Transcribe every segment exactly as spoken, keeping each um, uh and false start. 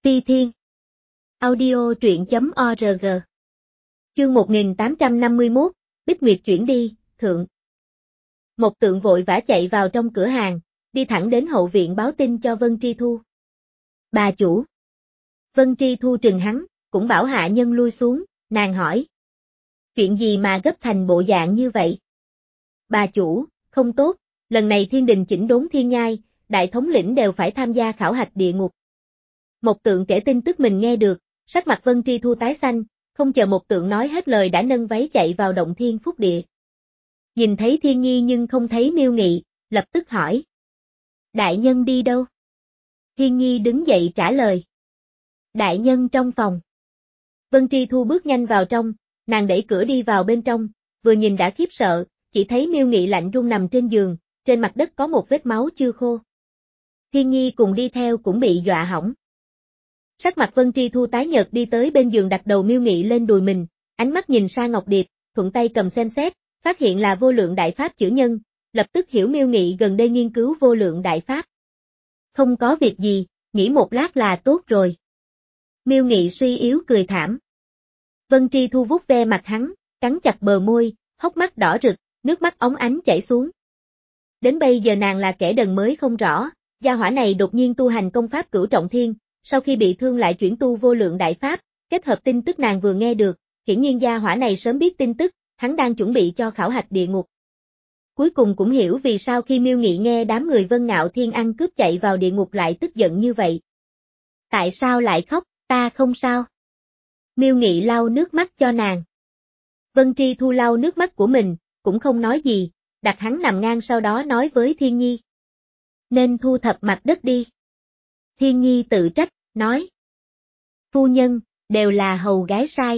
Ti Thiên. Audio truyện chấm org. Chương một nghìn tám trăm năm mươi mốt, Bích Nguyệt chuyển đi, thượng. Một Tượng vội vã chạy vào trong cửa hàng, đi thẳng đến hậu viện báo tin cho Vân Tri Thu. Bà chủ. Vân Tri Thu trừng hắn, cũng bảo hạ nhân lui xuống, nàng hỏi. Chuyện gì mà gấp thành bộ dạng như vậy? Bà chủ, không tốt, lần này thiên đình chỉnh đốn thiên nhai, đại thống lĩnh đều phải tham gia khảo hạch địa ngục. Một Tượng kể tin tức mình nghe được, sắc mặt Vân Tri Thu tái xanh, không chờ Một Tượng nói hết lời đã nâng váy chạy vào động thiên phúc địa. Nhìn thấy Thiên Nhi nhưng không thấy Miêu Nghị, lập tức hỏi. Đại nhân đi đâu? Thiên Nhi đứng dậy trả lời. Đại nhân trong phòng. Vân Tri Thu bước nhanh vào trong, nàng đẩy cửa đi vào bên trong, vừa nhìn đã khiếp sợ, chỉ thấy Miêu Nghị lạnh run nằm trên giường, trên mặt đất có một vết máu chưa khô. Thiên Nhi cùng đi theo cũng bị dọa hỏng. Sắc mặt Vân Tri Thu tái nhợt đi tới bên giường đặt đầu Miêu Nghị lên đùi mình, ánh mắt nhìn sang Ngọc Điệp, thuận tay cầm xem xét, phát hiện là vô lượng đại pháp chữ nhân, lập tức hiểu Miêu Nghị gần đây nghiên cứu vô lượng đại pháp. Không có việc gì, nghỉ một lát là tốt rồi. Miêu Nghị suy yếu cười thảm. Vân Tri Thu vuốt ve mặt hắn, cắn chặt bờ môi, hốc mắt đỏ rực, nước mắt óng ánh chảy xuống. Đến bây giờ nàng là kẻ đần mới không rõ, gia hỏa này đột nhiên tu hành công pháp Cửu Trọng Thiên, sau khi bị thương lại chuyển tu vô lượng đại pháp, kết hợp tin tức nàng vừa nghe được, hiển nhiên gia hỏa này sớm biết tin tức, hắn đang chuẩn bị cho khảo hạch địa ngục. Cuối cùng cũng hiểu vì sao khi Miêu Nghị nghe đám người Vân Ngạo Thiên ăn cướp chạy vào địa ngục lại tức giận như vậy. Tại sao lại khóc, ta không sao. Miêu Nghị lau nước mắt cho nàng. Vân Tri Thu lau nước mắt của mình, cũng không nói gì, đặt hắn nằm ngang sau đó nói với Thiên Nhi. Nên thu thập mặt đất đi. Thiên Nhi tự trách, nói. Phu nhân, đều là hầu gái sai.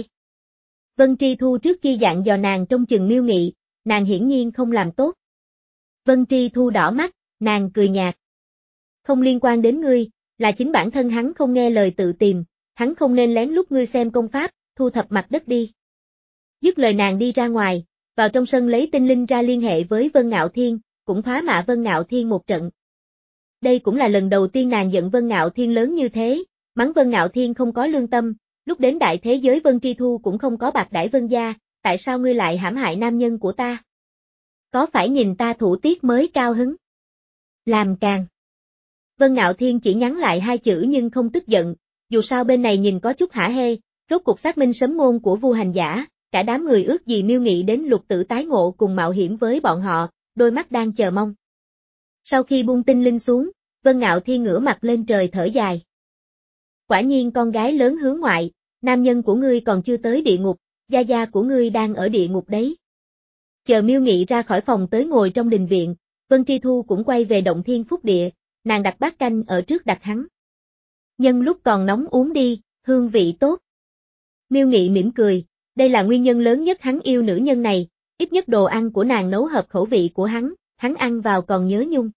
Vân Tri Thu trước khi dặn dò nàng trông chừng Miêu Nghị, nàng hiển nhiên không làm tốt. Vân Tri Thu đỏ mắt, nàng cười nhạt. Không liên quan đến ngươi, là chính bản thân hắn không nghe lời tự tìm, hắn không nên lén lút ngươi xem công pháp, thu thập mặt đất đi. Dứt lời nàng đi ra ngoài, vào trong sân lấy tinh linh ra liên hệ với Vân Ngạo Thiên, cũng thoá mạ Vân Ngạo Thiên một trận. Đây cũng là lần đầu tiên nàng giận Vân Ngạo Thiên lớn như thế, mắng Vân Ngạo Thiên không có lương tâm, lúc đến đại thế giới Vân Tri Thu cũng không có bạc đãi Vân gia, tại sao ngươi lại hãm hại nam nhân của ta? Có phải nhìn ta thủ tiết mới cao hứng? Làm càng. Vân Ngạo Thiên chỉ nhắn lại hai chữ nhưng không tức giận, dù sao bên này nhìn có chút hả hê, rốt cuộc xác minh sấm ngôn của Vu Hành Giả, cả đám người ước gì Miêu Nghị đến Lục Tử tái ngộ cùng mạo hiểm với bọn họ, đôi mắt đang chờ mong. Sau khi buông tinh linh xuống, Vân Ngạo Thiên ngửa mặt lên trời thở dài. Quả nhiên con gái lớn hướng ngoại, nam nhân của ngươi còn chưa tới địa ngục, gia gia của ngươi đang ở địa ngục đấy. Chờ Miêu Nghị ra khỏi phòng tới ngồi trong đình viện, Vân Tri Thu cũng quay về động thiên phúc địa, nàng đặt bát canh ở trước đặt hắn. Nhân lúc còn nóng uống đi, hương vị tốt. Miêu Nghị mỉm cười, đây là nguyên nhân lớn nhất hắn yêu nữ nhân này, ít nhất đồ ăn của nàng nấu hợp khẩu vị của hắn, hắn ăn vào còn nhớ nhung.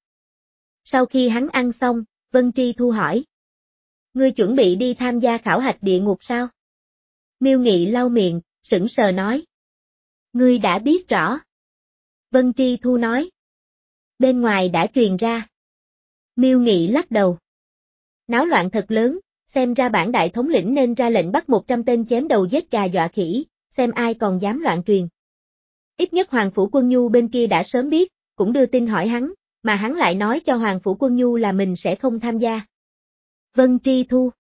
Sau khi hắn ăn xong, Vân Tri Thu hỏi. Ngươi chuẩn bị đi tham gia khảo hạch địa ngục sao? Miêu Nghị lau miệng, sững sờ nói. Ngươi đã biết rõ. Vân Tri Thu nói. Bên ngoài đã truyền ra. Miêu Nghị lắc đầu. Náo loạn thật lớn, xem ra bản đại thống lĩnh nên ra lệnh bắt một trăm tên chém đầu giết gà dọa khỉ, xem ai còn dám loạn truyền. Ít nhất Hoàng Phủ Quân Nhu bên kia đã sớm biết, cũng đưa tin hỏi hắn, mà hắn lại nói cho Hoàng Phủ Quân Nhu là mình sẽ không tham gia. Vân Tri Thu.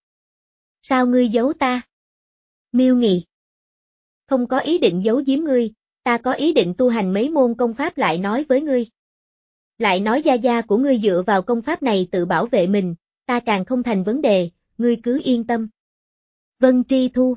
Sao ngươi giấu ta? Miêu Nghị. Không có ý định giấu giếm ngươi, ta có ý định tu hành mấy môn công pháp lại nói với ngươi. Lại nói gia gia của ngươi dựa vào công pháp này tự bảo vệ mình, ta càng không thành vấn đề, ngươi cứ yên tâm. Vân Tri Thu.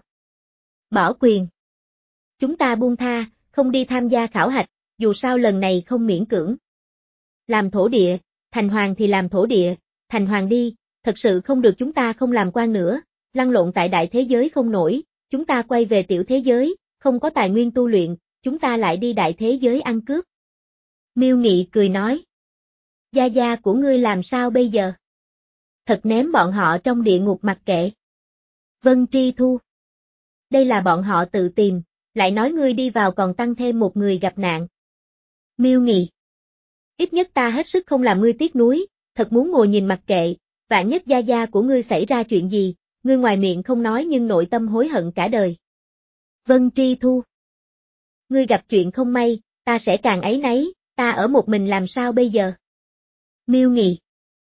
Bỏ quyền. Chúng ta buông tha, không đi tham gia khảo hạch, dù sao lần này không miễn cưỡng. Làm thổ địa, thành hoàng thì làm thổ địa, thành hoàng đi, thật sự không được chúng ta không làm quan nữa, lăn lộn tại đại thế giới không nổi, chúng ta quay về tiểu thế giới, không có tài nguyên tu luyện, chúng ta lại đi đại thế giới ăn cướp. Miêu Nghị cười nói. Gia gia của ngươi làm sao bây giờ? Thật ném bọn họ trong địa ngục mặc kệ. Vân Tri Thu. Đây là bọn họ tự tìm, lại nói ngươi đi vào còn tăng thêm một người gặp nạn. Miêu Nghị. Ít nhất ta hết sức không làm ngươi tiếc nuối, thật muốn ngồi nhìn mặc kệ, vạn nhất gia gia của ngươi xảy ra chuyện gì, ngươi ngoài miệng không nói nhưng nội tâm hối hận cả đời. Vân Tri Thu. Ngươi gặp chuyện không may, ta sẽ càng áy náy, ta ở một mình làm sao bây giờ? Miêu Nghị.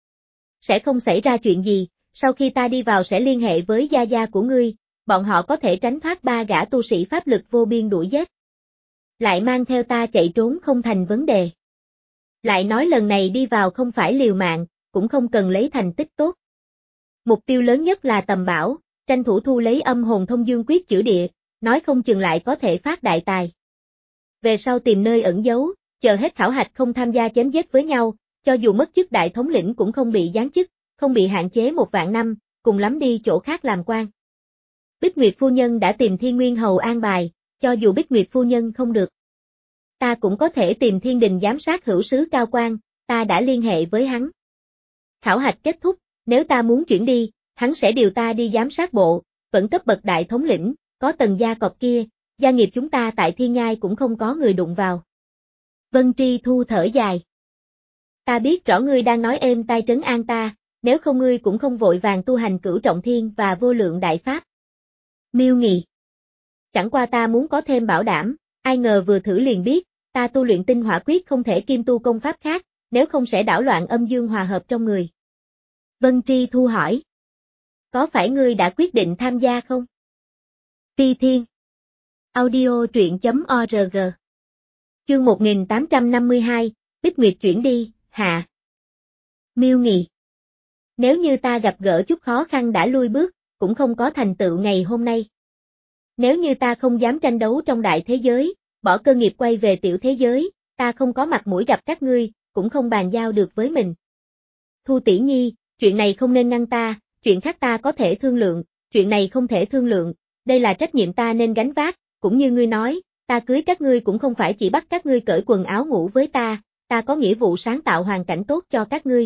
Sẽ không xảy ra chuyện gì, sau khi ta đi vào sẽ liên hệ với gia gia của ngươi, bọn họ có thể tránh thoát ba gã tu sĩ pháp lực vô biên đuổi giết. Lại mang theo ta chạy trốn không thành vấn đề. Lại nói lần này đi vào không phải liều mạng, cũng không cần lấy thành tích tốt. Mục tiêu lớn nhất là tầm bảo, tranh thủ thu lấy âm hồn thông dương quyết chữa địa, nói không chừng lại có thể phát đại tài. Về sau tìm nơi ẩn giấu, chờ hết khảo hạch không tham gia chém giết với nhau, cho dù mất chức đại thống lĩnh cũng không bị giáng chức, không bị hạn chế một vạn năm, cùng lắm đi chỗ khác làm quan. Bích Nguyệt phu nhân đã tìm Thiên Nguyên hầu an bài, cho dù Bích Nguyệt phu nhân không được. Ta cũng có thể tìm Thiên Đình giám sát hữu sứ cao quan, ta đã liên hệ với hắn. Khảo hạch kết thúc, nếu ta muốn chuyển đi, hắn sẽ điều ta đi giám sát bộ, vẫn cấp bậc đại thống lĩnh, có tầng gia cọp kia, gia nghiệp chúng ta tại Thiên Nhai cũng không có người đụng vào. Vân Tri Thu thở dài. Ta biết rõ ngươi đang nói êm tai trấn an ta, nếu không ngươi cũng không vội vàng tu hành cửu trọng thiên và vô lượng đại pháp. Miêu Nghị. Chẳng qua ta muốn có thêm bảo đảm, ai ngờ vừa thử liền biết, ta tu luyện tinh hỏa quyết không thể kim tu công pháp khác, nếu không sẽ đảo loạn âm dương hòa hợp trong người. Vân Tri Thu hỏi. Có phải ngươi đã quyết định tham gia không? Ti Thiên. Audio truyện.org. Chương một nghìn tám trăm năm mươi hai, Bích Nguyệt chuyển đi, hạ. Miêu Nghị. Nếu như ta gặp gỡ chút khó khăn đã lui bước, cũng không có thành tựu ngày hôm nay. Nếu như ta không dám tranh đấu trong đại thế giới, bỏ cơ nghiệp quay về tiểu thế giới, ta không có mặt mũi gặp các ngươi, cũng không bàn giao được với mình. Thu tỷ nhi, chuyện này không nên ngăn ta, chuyện khác ta có thể thương lượng, chuyện này không thể thương lượng, đây là trách nhiệm ta nên gánh vác, cũng như ngươi nói, ta cưới các ngươi cũng không phải chỉ bắt các ngươi cởi quần áo ngủ với ta, ta có nghĩa vụ sáng tạo hoàn cảnh tốt cho các ngươi.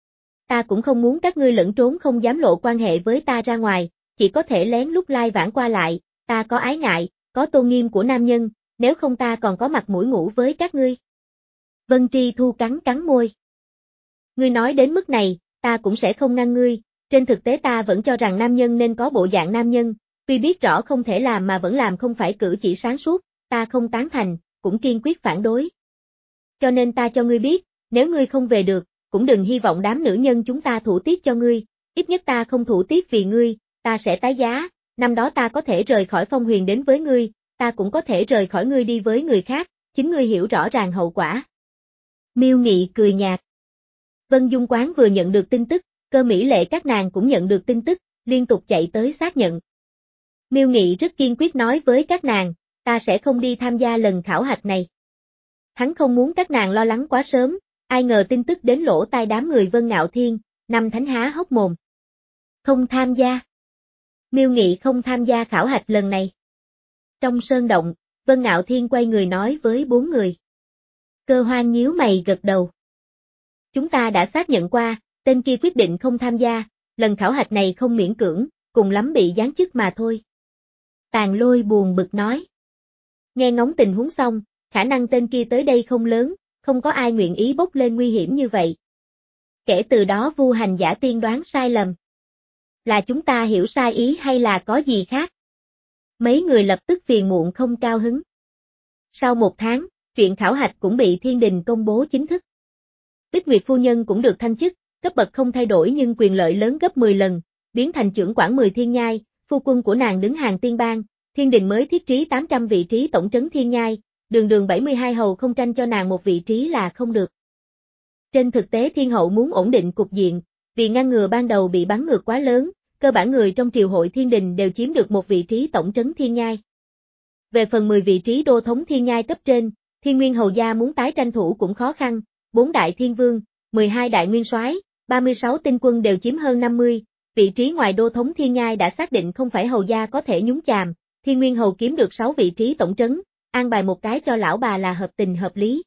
Ta cũng không muốn các ngươi lẫn trốn không dám lộ quan hệ với ta ra ngoài, chỉ có thể lén lút lai vãng qua lại, ta có ái ngại, có tôn nghiêm của nam nhân, nếu không ta còn có mặt mũi ngủ với các ngươi. Vân Tri Thu cắn cắn môi. Ngươi nói đến mức này, ta cũng sẽ không ngăn ngươi, trên thực tế ta vẫn cho rằng nam nhân nên có bộ dạng nam nhân, tuy biết rõ không thể làm mà vẫn làm không phải cử chỉ sáng suốt, ta không tán thành, cũng kiên quyết phản đối. Cho nên ta cho ngươi biết, nếu ngươi không về được, cũng đừng hy vọng đám nữ nhân chúng ta thủ tiếp cho ngươi, ít nhất ta không thủ tiếp vì ngươi, ta sẽ tái giá, năm đó ta có thể rời khỏi Phong Huyền đến với ngươi, ta cũng có thể rời khỏi ngươi đi với người khác, chính ngươi hiểu rõ ràng hậu quả. Miêu Nghị cười nhạt. Vân Dung Quán vừa nhận được tin tức, Cơ Mỹ Lệ các nàng cũng nhận được tin tức, liên tục chạy tới xác nhận. Miêu Nghị rất kiên quyết nói với các nàng, ta sẽ không đi tham gia lần khảo hạch này. Hắn không muốn các nàng lo lắng quá sớm, ai ngờ tin tức đến lỗ tai đám người Vân Ngạo Thiên, Năm Thánh há hốc mồm. Không tham gia. Miêu Nghị không tham gia khảo hạch lần này. Trong sơn động, Vân Ngạo Thiên quay người nói với bốn người. Cơ Hoan nhíu mày gật đầu. Chúng ta đã xác nhận qua, tên kia quyết định không tham gia, lần khảo hạch này không miễn cưỡng, cùng lắm bị giáng chức mà thôi. Tàn Lôi buồn bực nói. Nghe ngóng tình huống xong, khả năng tên kia tới đây không lớn, không có ai nguyện ý bốc lên nguy hiểm như vậy. Kể từ đó Vu Hành Giả tiên đoán sai lầm. Là chúng ta hiểu sai ý hay là có gì khác? Mấy người lập tức phiền muộn không cao hứng. Sau một tháng, chuyện khảo hạch cũng bị Thiên Đình công bố chính thức. Bích Nguyệt phu nhân cũng được thăng chức, cấp bậc không thay đổi nhưng quyền lợi lớn gấp mười lần, biến thành trưởng quản mười thiên nhai, phu quân của nàng đứng hàng tiên bang, Thiên Đình mới thiết trí tám trăm vị trí tổng trấn thiên nhai, đường đường bảy mươi hai hầu không tranh cho nàng một vị trí là không được. Trên thực tế Thiên Hậu muốn ổn định cục diện, vì ngăn ngừa ban đầu bị bắn ngược quá lớn, cơ bản người trong triều hội Thiên Đình đều chiếm được một vị trí tổng trấn thiên nhai. Về phần mười vị trí đô thống thiên nhai cấp trên, Thiên Nguyên hầu gia muốn tái tranh thủ cũng khó khăn, bốn đại thiên vương, mười hai đại nguyên soái, ba mươi sáu tinh quân đều chiếm hơn năm mươi, vị trí ngoài đô thống thiên nhai đã xác định không phải hầu gia có thể nhúng chàm, Thiên Nguyên hầu kiếm được sáu vị trí tổng trấn, an bài một cái cho lão bà là hợp tình hợp lý.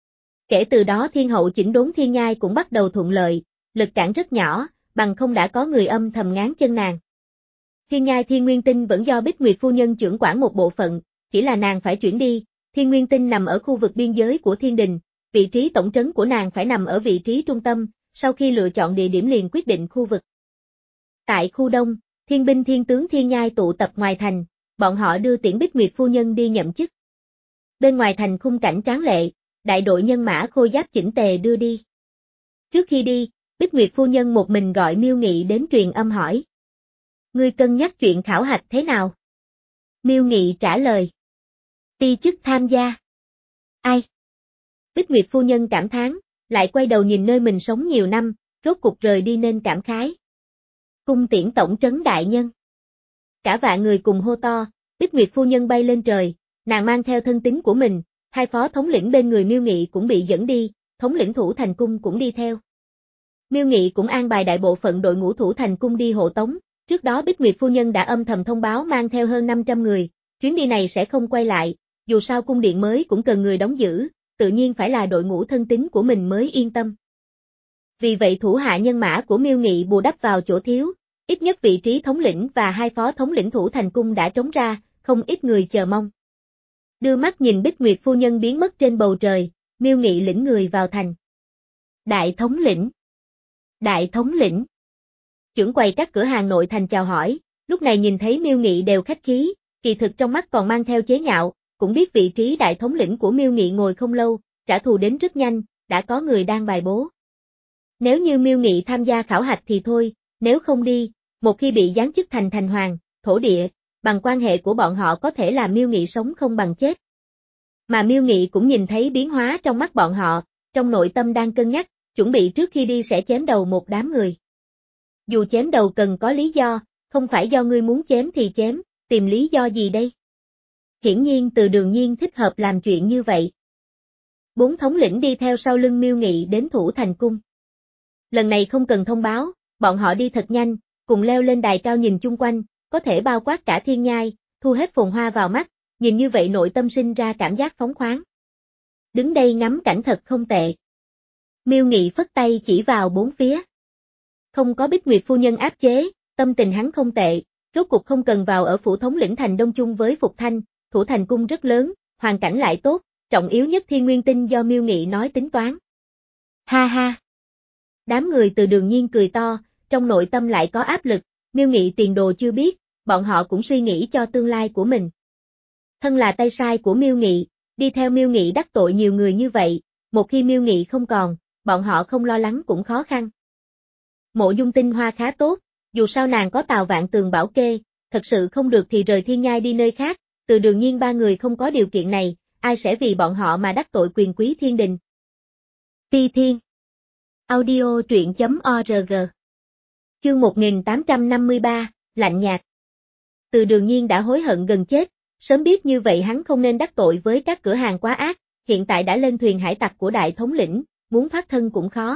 Kể từ đó Thiên Hậu chỉnh đốn thiên nhai cũng bắt đầu thuận lợi, lực cản rất nhỏ, bằng không đã có người âm thầm ngán chân nàng. Thiên nhai Thiên Nguyên Tinh vẫn do Bích Nguyệt phu nhân trưởng quản một bộ phận, chỉ là nàng phải chuyển đi, Thiên Nguyên Tinh nằm ở khu vực biên giới của Thiên Đình, vị trí tổng trấn của nàng phải nằm ở vị trí trung tâm, sau khi lựa chọn địa điểm liền quyết định khu vực. Tại khu Đông, thiên binh thiên tướng thiên nhai tụ tập ngoài thành, bọn họ đưa tiễn Bích Nguyệt phu nhân đi nhậm chức. Bên ngoài thành khung cảnh tráng lệ, đại đội nhân mã khôi giáp chỉnh tề đưa đi. Trước khi đi, Bích Nguyệt phu nhân một mình gọi Miêu Nghị đến truyền âm hỏi. Ngươi cân nhắc chuyện khảo hạch thế nào? Miêu Nghị trả lời. Ti chức tham gia. Ai? Bích Nguyệt phu nhân cảm thán, lại quay đầu nhìn nơi mình sống nhiều năm, rốt cục rời đi nên cảm khái. Cung tiễn tổng trấn đại nhân. Cả vạn người cùng hô to, Bích Nguyệt phu nhân bay lên trời, nàng mang theo thân tín của mình, hai phó thống lĩnh bên người Miêu Nghị cũng bị dẫn đi, thống lĩnh Thủ Thành Cung cũng đi theo. Miêu Nghị cũng an bài đại bộ phận đội ngũ Thủ Thành Cung đi hộ tống, trước đó Bích Nguyệt phu nhân đã âm thầm thông báo mang theo hơn năm trăm người, chuyến đi này sẽ không quay lại, dù sao cung điện mới cũng cần người đóng giữ, tự nhiên phải là đội ngũ thân tín của mình mới yên tâm. Vì vậy thủ hạ nhân mã của Miêu Nghị bù đắp vào chỗ thiếu, ít nhất vị trí thống lĩnh và hai phó thống lĩnh Thủ Thành Cung đã trống ra, không ít người chờ mong. Đưa mắt nhìn Bích Nguyệt phu nhân biến mất trên bầu trời, Miêu Nghị lĩnh người vào thành. Đại thống lĩnh. Đại thống lĩnh. Trưởng quầy các cửa hàng nội thành chào hỏi, lúc này nhìn thấy Miêu Nghị đều khách khí, kỳ thực trong mắt còn mang theo chế nhạo, cũng biết vị trí đại thống lĩnh của Miêu Nghị ngồi không lâu, trả thù đến rất nhanh, đã có người đang bài bố. Nếu như Miêu Nghị tham gia khảo hạch thì thôi, nếu không đi, một khi bị giáng chức thành thành hoàng, thổ địa, bằng quan hệ của bọn họ có thể làm Miêu Nghị sống không bằng chết. Mà Miêu Nghị cũng nhìn thấy biến hóa trong mắt bọn họ, trong nội tâm đang cân nhắc, chuẩn bị trước khi đi sẽ chém đầu một đám người. Dù chém đầu cần có lý do, không phải do ngươi muốn chém thì chém, tìm lý do gì đây? Hiển nhiên Từ Đường Nhiên thích hợp làm chuyện như vậy. Bốn thống lĩnh đi theo sau lưng Miêu Nghị đến Thủ Thành Cung. Lần này không cần thông báo, bọn họ đi thật nhanh, cùng leo lên đài cao nhìn chung quanh, có thể bao quát cả thiên nhai, thu hết phồn hoa vào mắt, nhìn như vậy nội tâm sinh ra cảm giác phóng khoáng. Đứng đây ngắm cảnh thật không tệ. Miêu Nghị phất tay chỉ vào bốn phía. Không có Bích Nguyệt phu nhân áp chế, tâm tình hắn không tệ, rốt cuộc không cần vào ở phủ thống lĩnh thành đông chung với Phục Thanh, Thủ Thành Cung rất lớn, hoàn cảnh lại tốt, trọng yếu nhất Thiên Nguyên Tinh do Miêu Nghị nói tính toán. Ha ha! Đám người Từ Đường Nhiên cười to, trong nội tâm lại có áp lực, Miêu Nghị tiền đồ chưa biết, bọn họ cũng suy nghĩ cho tương lai của mình. Thân là tay sai của Miêu Nghị, đi theo Miêu Nghị đắc tội nhiều người như vậy, một khi Miêu Nghị không còn, bọn họ không lo lắng cũng khó khăn. Mộ Dung Tinh Hoa khá tốt, dù sao nàng có Tào Vạn Tường bảo kê, thật sự không được thì rời Thiên Nhai đi nơi khác, Từ Đường Nhiên ba người không có điều kiện này, ai sẽ vì bọn họ mà đắc tội quyền quý thiên đình. Ti Thiên Audio truyện chấm org Chương một nghìn tám trăm năm mươi ba, lạnh nhạt. Từ Đường Nhiên đã hối hận gần chết, sớm biết như vậy hắn không nên đắc tội với các cửa hàng quá ác, hiện tại đã lên thuyền hải tặc của đại thống lĩnh, muốn thoát thân cũng khó.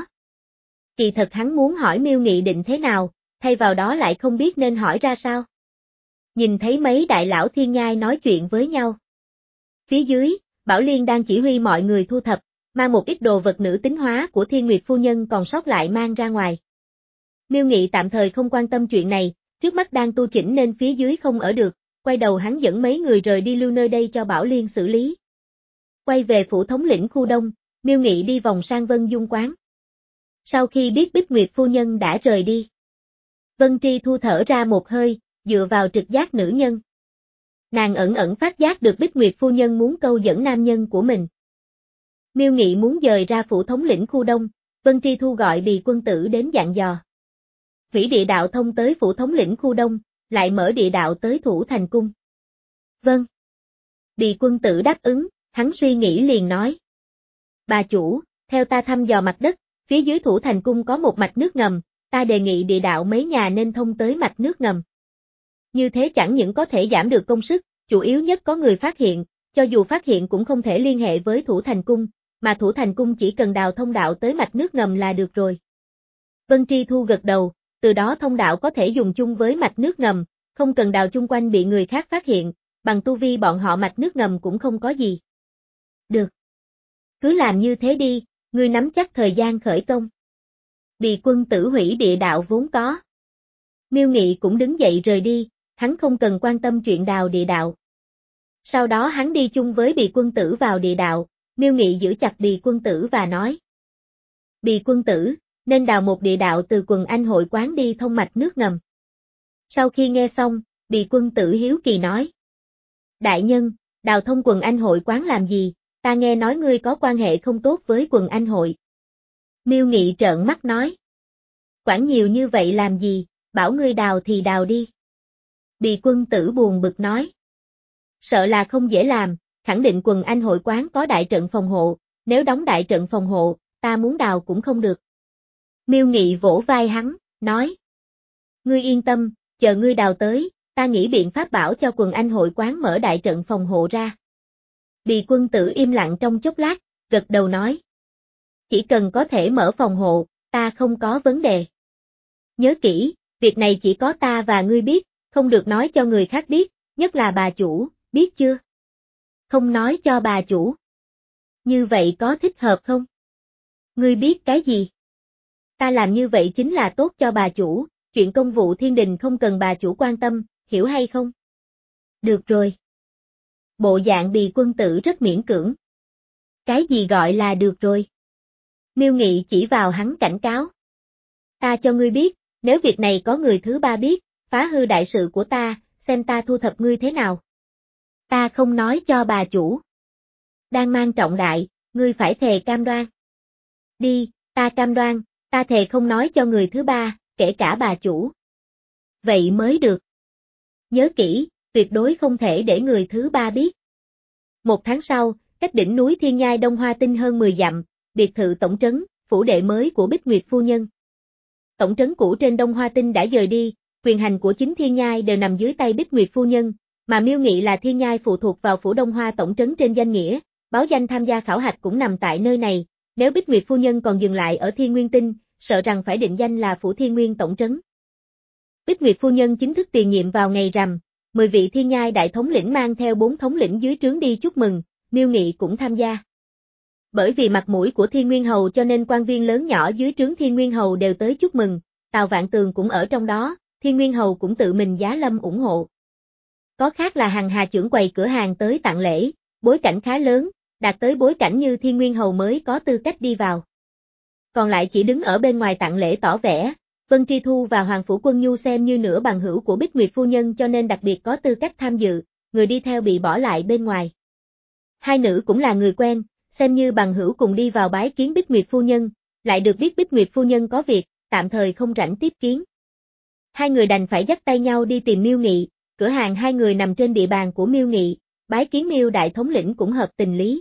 Kỳ thật hắn muốn hỏi Miêu Nghị định thế nào, thay vào đó lại không biết nên hỏi ra sao. Nhìn thấy mấy đại lão thiên nhai nói chuyện với nhau. Phía dưới, Bảo Liên đang chỉ huy mọi người thu thập, mang một ít đồ vật nữ tính hóa của Thiên Nguyệt phu nhân còn sót lại mang ra ngoài. Miêu Nghị tạm thời không quan tâm chuyện này, trước mắt đang tu chỉnh nên phía dưới không ở được, quay đầu hắn dẫn mấy người rời đi lưu nơi đây cho Bảo Liên xử lý. Quay về phủ thống lĩnh khu đông, Miêu Nghị đi vòng sang Vân Dung quán. Sau khi biết Bích Nguyệt phu nhân đã rời đi, Vân Tri Thu thở ra một hơi, dựa vào trực giác nữ nhân. Nàng ẩn ẩn phát giác được Bích Nguyệt phu nhân muốn câu dẫn nam nhân của mình. Miêu Nghị muốn dời ra phủ thống lĩnh khu đông, Vân Tri Thu gọi Bì quân tử đến dặn dò. Hủy địa đạo thông tới phủ thống lĩnh khu đông, lại mở địa đạo tới Thủ Thành Cung. Vâng. Bì quân tử đáp ứng, hắn suy nghĩ liền nói. Bà chủ, theo ta thăm dò mặt đất, phía dưới Thủ Thành Cung có một mạch nước ngầm, ta đề nghị địa đạo mấy nhà nên thông tới mạch nước ngầm. Như thế chẳng những có thể giảm được công sức, chủ yếu nhất có người phát hiện, cho dù phát hiện cũng không thể liên hệ với Thủ Thành Cung, mà Thủ Thành Cung chỉ cần đào thông đạo tới mạch nước ngầm là được rồi. Vân Tri Thu gật đầu, từ đó thông đạo có thể dùng chung với mạch nước ngầm, không cần đào chung quanh bị người khác phát hiện, bằng tu vi bọn họ mạch nước ngầm cũng không có gì. Được. Cứ làm như thế đi, ngươi nắm chắc thời gian khởi công. Bì quân tử hủy địa đạo vốn có. Miêu Nghị cũng đứng dậy rời đi, hắn không cần quan tâm chuyện đào địa đạo. Sau đó hắn đi chung với Bì quân tử vào địa đạo, Miêu Nghị giữ chặt Bì quân tử và nói. Bì quân tử, nên đào một địa đạo từ quần anh hội quán đi thông mạch nước ngầm. Sau khi nghe xong, Bì Quân Tử hiếu kỳ nói. Đại nhân, đào thông quần anh hội quán làm gì, ta nghe nói ngươi có quan hệ không tốt với quần anh hội. Miêu Nghị trợn mắt nói. Quản nhiều như vậy làm gì, bảo ngươi đào thì đào đi. Bì Quân Tử buồn bực nói. Sợ là không dễ làm, khẳng định quần anh hội quán có đại trận phòng hộ, nếu đóng đại trận phòng hộ, ta muốn đào cũng không được. Miêu Nghị vỗ vai hắn, nói. Ngươi yên tâm, chờ ngươi đào tới, ta nghĩ biện pháp bảo cho quần anh hội quán mở đại trận phòng hộ ra. Bì Quân Tử im lặng trong chốc lát, gật đầu nói. Chỉ cần có thể mở phòng hộ, ta không có vấn đề. Nhớ kỹ, việc này chỉ có ta và ngươi biết, không được nói cho người khác biết, nhất là bà chủ, biết chưa? Không nói cho bà chủ. Như vậy có thích hợp không? Ngươi biết cái gì? Ta làm như vậy chính là tốt cho bà chủ, chuyện công vụ thiên đình không cần bà chủ quan tâm, hiểu hay không? Được rồi. Bộ dạng Bì Quân Tử rất miễn cưỡng. Cái gì gọi là được rồi? Miêu Nghị chỉ vào hắn cảnh cáo. Ta cho ngươi biết, nếu việc này có người thứ ba biết, phá hư đại sự của ta, xem ta thu thập ngươi thế nào. Ta không nói cho bà chủ. Đang mang trọng đại, ngươi phải thề cam đoan. Đi, ta cam đoan, ta thề không nói cho người thứ ba, kể cả bà chủ. Vậy mới được. Nhớ kỹ, tuyệt đối không thể để người thứ ba biết. Một tháng sau, cách đỉnh núi Thiên Nhai Đông Hoa Tinh hơn mười dặm, biệt thự tổng trấn, phủ đệ mới của Bích Nguyệt phu nhân. Tổng trấn cũ trên Đông Hoa Tinh đã dời đi, quyền hành của chính Thiên Nhai đều nằm dưới tay Bích Nguyệt phu nhân, mà Miêu Nghị là Thiên Nhai phụ thuộc vào phủ Đông Hoa tổng trấn trên danh nghĩa, báo danh tham gia khảo hạch cũng nằm tại nơi này, nếu Bích Nguyệt phu nhân còn dừng lại ở Thiên Nguyên Tinh, sợ rằng phải định danh là phủ Thiên Nguyên tổng trấn. Bích Nguyệt phu nhân chính thức tiền nhiệm vào ngày rằm, mười vị Thiên Nhai đại thống lĩnh mang theo bốn thống lĩnh dưới trướng đi chúc mừng, Miêu Nghị cũng tham gia. Bởi vì mặt mũi của Thiên Nguyên Hầu cho nên quan viên lớn nhỏ dưới trướng Thiên Nguyên Hầu đều tới chúc mừng, Tào Vạn Tường cũng ở trong đó, Thiên Nguyên Hầu cũng tự mình giá lâm ủng hộ. Có khác là hàng hà trưởng quầy cửa hàng tới tặng lễ, bối cảnh khá lớn, đạt tới bối cảnh như Thiên Nguyên Hầu mới có tư cách đi vào. Còn lại chỉ đứng ở bên ngoài tặng lễ tỏ vẻ, Vân Tri Thu và Hoàng Phủ Quân Nhu xem như nửa bằng hữu của Bích Nguyệt phu nhân cho nên đặc biệt có tư cách tham dự, người đi theo bị bỏ lại bên ngoài. Hai nữ cũng là người quen, xem như bằng hữu cùng đi vào bái kiến Bích Nguyệt phu nhân, lại được biết Bích Nguyệt phu nhân có việc, tạm thời không rảnh tiếp kiến. Hai người đành phải dắt tay nhau đi tìm Miêu Nghị, cửa hàng hai người nằm trên địa bàn của Miêu Nghị, bái kiến Miêu đại thống lĩnh cũng hợp tình lý.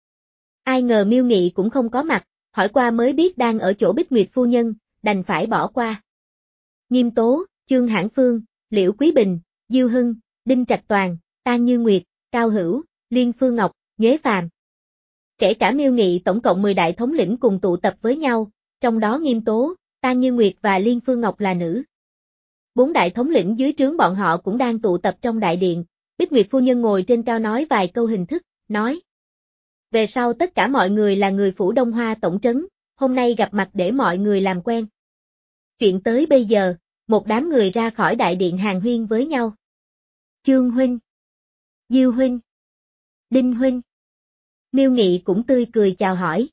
Ai ngờ Miêu Nghị cũng không có mặt, hỏi qua mới biết đang ở chỗ Bích Nguyệt phu nhân, đành phải bỏ qua. Nghiêm Tố, Chương Hãn Phương, Liễu Quý Bình, Diêu Hưng, Đinh Trạch Toàn, Tang Như Nguyệt, Cao Hữu, Liên Phương Ngọc, Nhuế Phàm. Kể cả Miêu Nghị tổng cộng mười đại thống lĩnh cùng tụ tập với nhau, trong đó Nghiêm Tố, Tang Như Nguyệt và Liên Phương Ngọc là nữ. Bốn đại thống lĩnh dưới trướng bọn họ cũng đang tụ tập trong đại điện, Bích Nguyệt phu nhân ngồi trên cao nói vài câu hình thức, nói. Về sau tất cả mọi người là người phủ Đông Hoa tổng trấn, hôm nay gặp mặt để mọi người làm quen. Chuyện tới bây giờ, một đám người ra khỏi đại điện hàn huyên với nhau. Chương huynh, Diêu huynh, Đinh huynh. Miêu Nghị cũng tươi cười chào hỏi.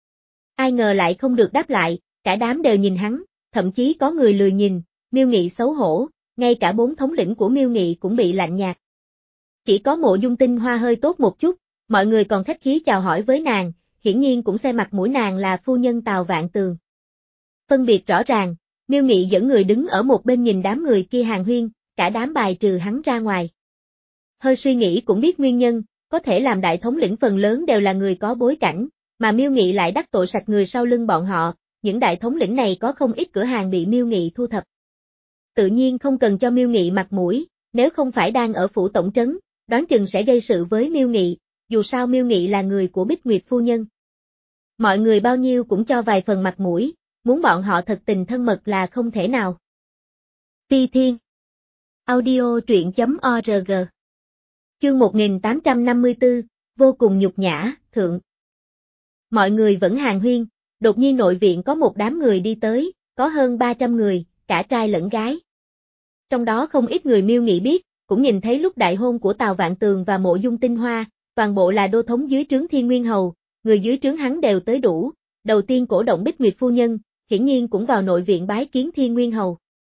Ai ngờ lại không được đáp lại, cả đám đều nhìn hắn, thậm chí có người lười nhìn, Miêu Nghị xấu hổ, ngay cả bốn thống lĩnh của Miêu Nghị cũng bị lạnh nhạt. Chỉ có Mộ Dung Tinh Hoa hơi tốt một chút, mọi người còn khách khí chào hỏi với nàng, hiển nhiên cũng xem mặt mũi nàng là phu nhân Tào Vạn Tường. Phân biệt rõ ràng, Miêu Nghị dẫn người đứng ở một bên nhìn đám người kia hàn huyên, cả đám bài trừ hắn ra ngoài. Hơi suy nghĩ cũng biết nguyên nhân, có thể làm đại thống lĩnh phần lớn đều là người có bối cảnh, mà Miêu Nghị lại đắc tội sạch người sau lưng bọn họ, những đại thống lĩnh này có không ít cửa hàng bị Miêu Nghị thu thập. Tự nhiên không cần cho Miêu Nghị mặt mũi, nếu không phải đang ở phủ tổng trấn, đoán chừng sẽ gây sự với Miêu Nghị, dù sao Miêu Nghị là người của Bích Nguyệt phu nhân. Mọi người bao nhiêu cũng cho vài phần mặt mũi, muốn bọn họ thật tình thân mật là không thể nào. Ti Thiên Audio truyện chấm org Chương một nghìn tám trăm năm mươi tư, vô cùng nhục nhã, thượng. Mọi người vẫn hàn huyên, đột nhiên nội viện có một đám người đi tới, có hơn ba trăm người, cả trai lẫn gái. Trong đó không ít người Miêu Nghị biết, cũng nhìn thấy lúc đại hôn của Tào Vạn Tường và Mộ Dung Tinh Hoa, toàn bộ là đô thống dưới trướng Thiên Nguyên Hầu, người dưới trướng hắn đều tới đủ, đầu tiên cổ động Bích Nguyệt phu nhân, hiển nhiên cũng vào nội viện bái kiến Thiên Nguyên Hầu.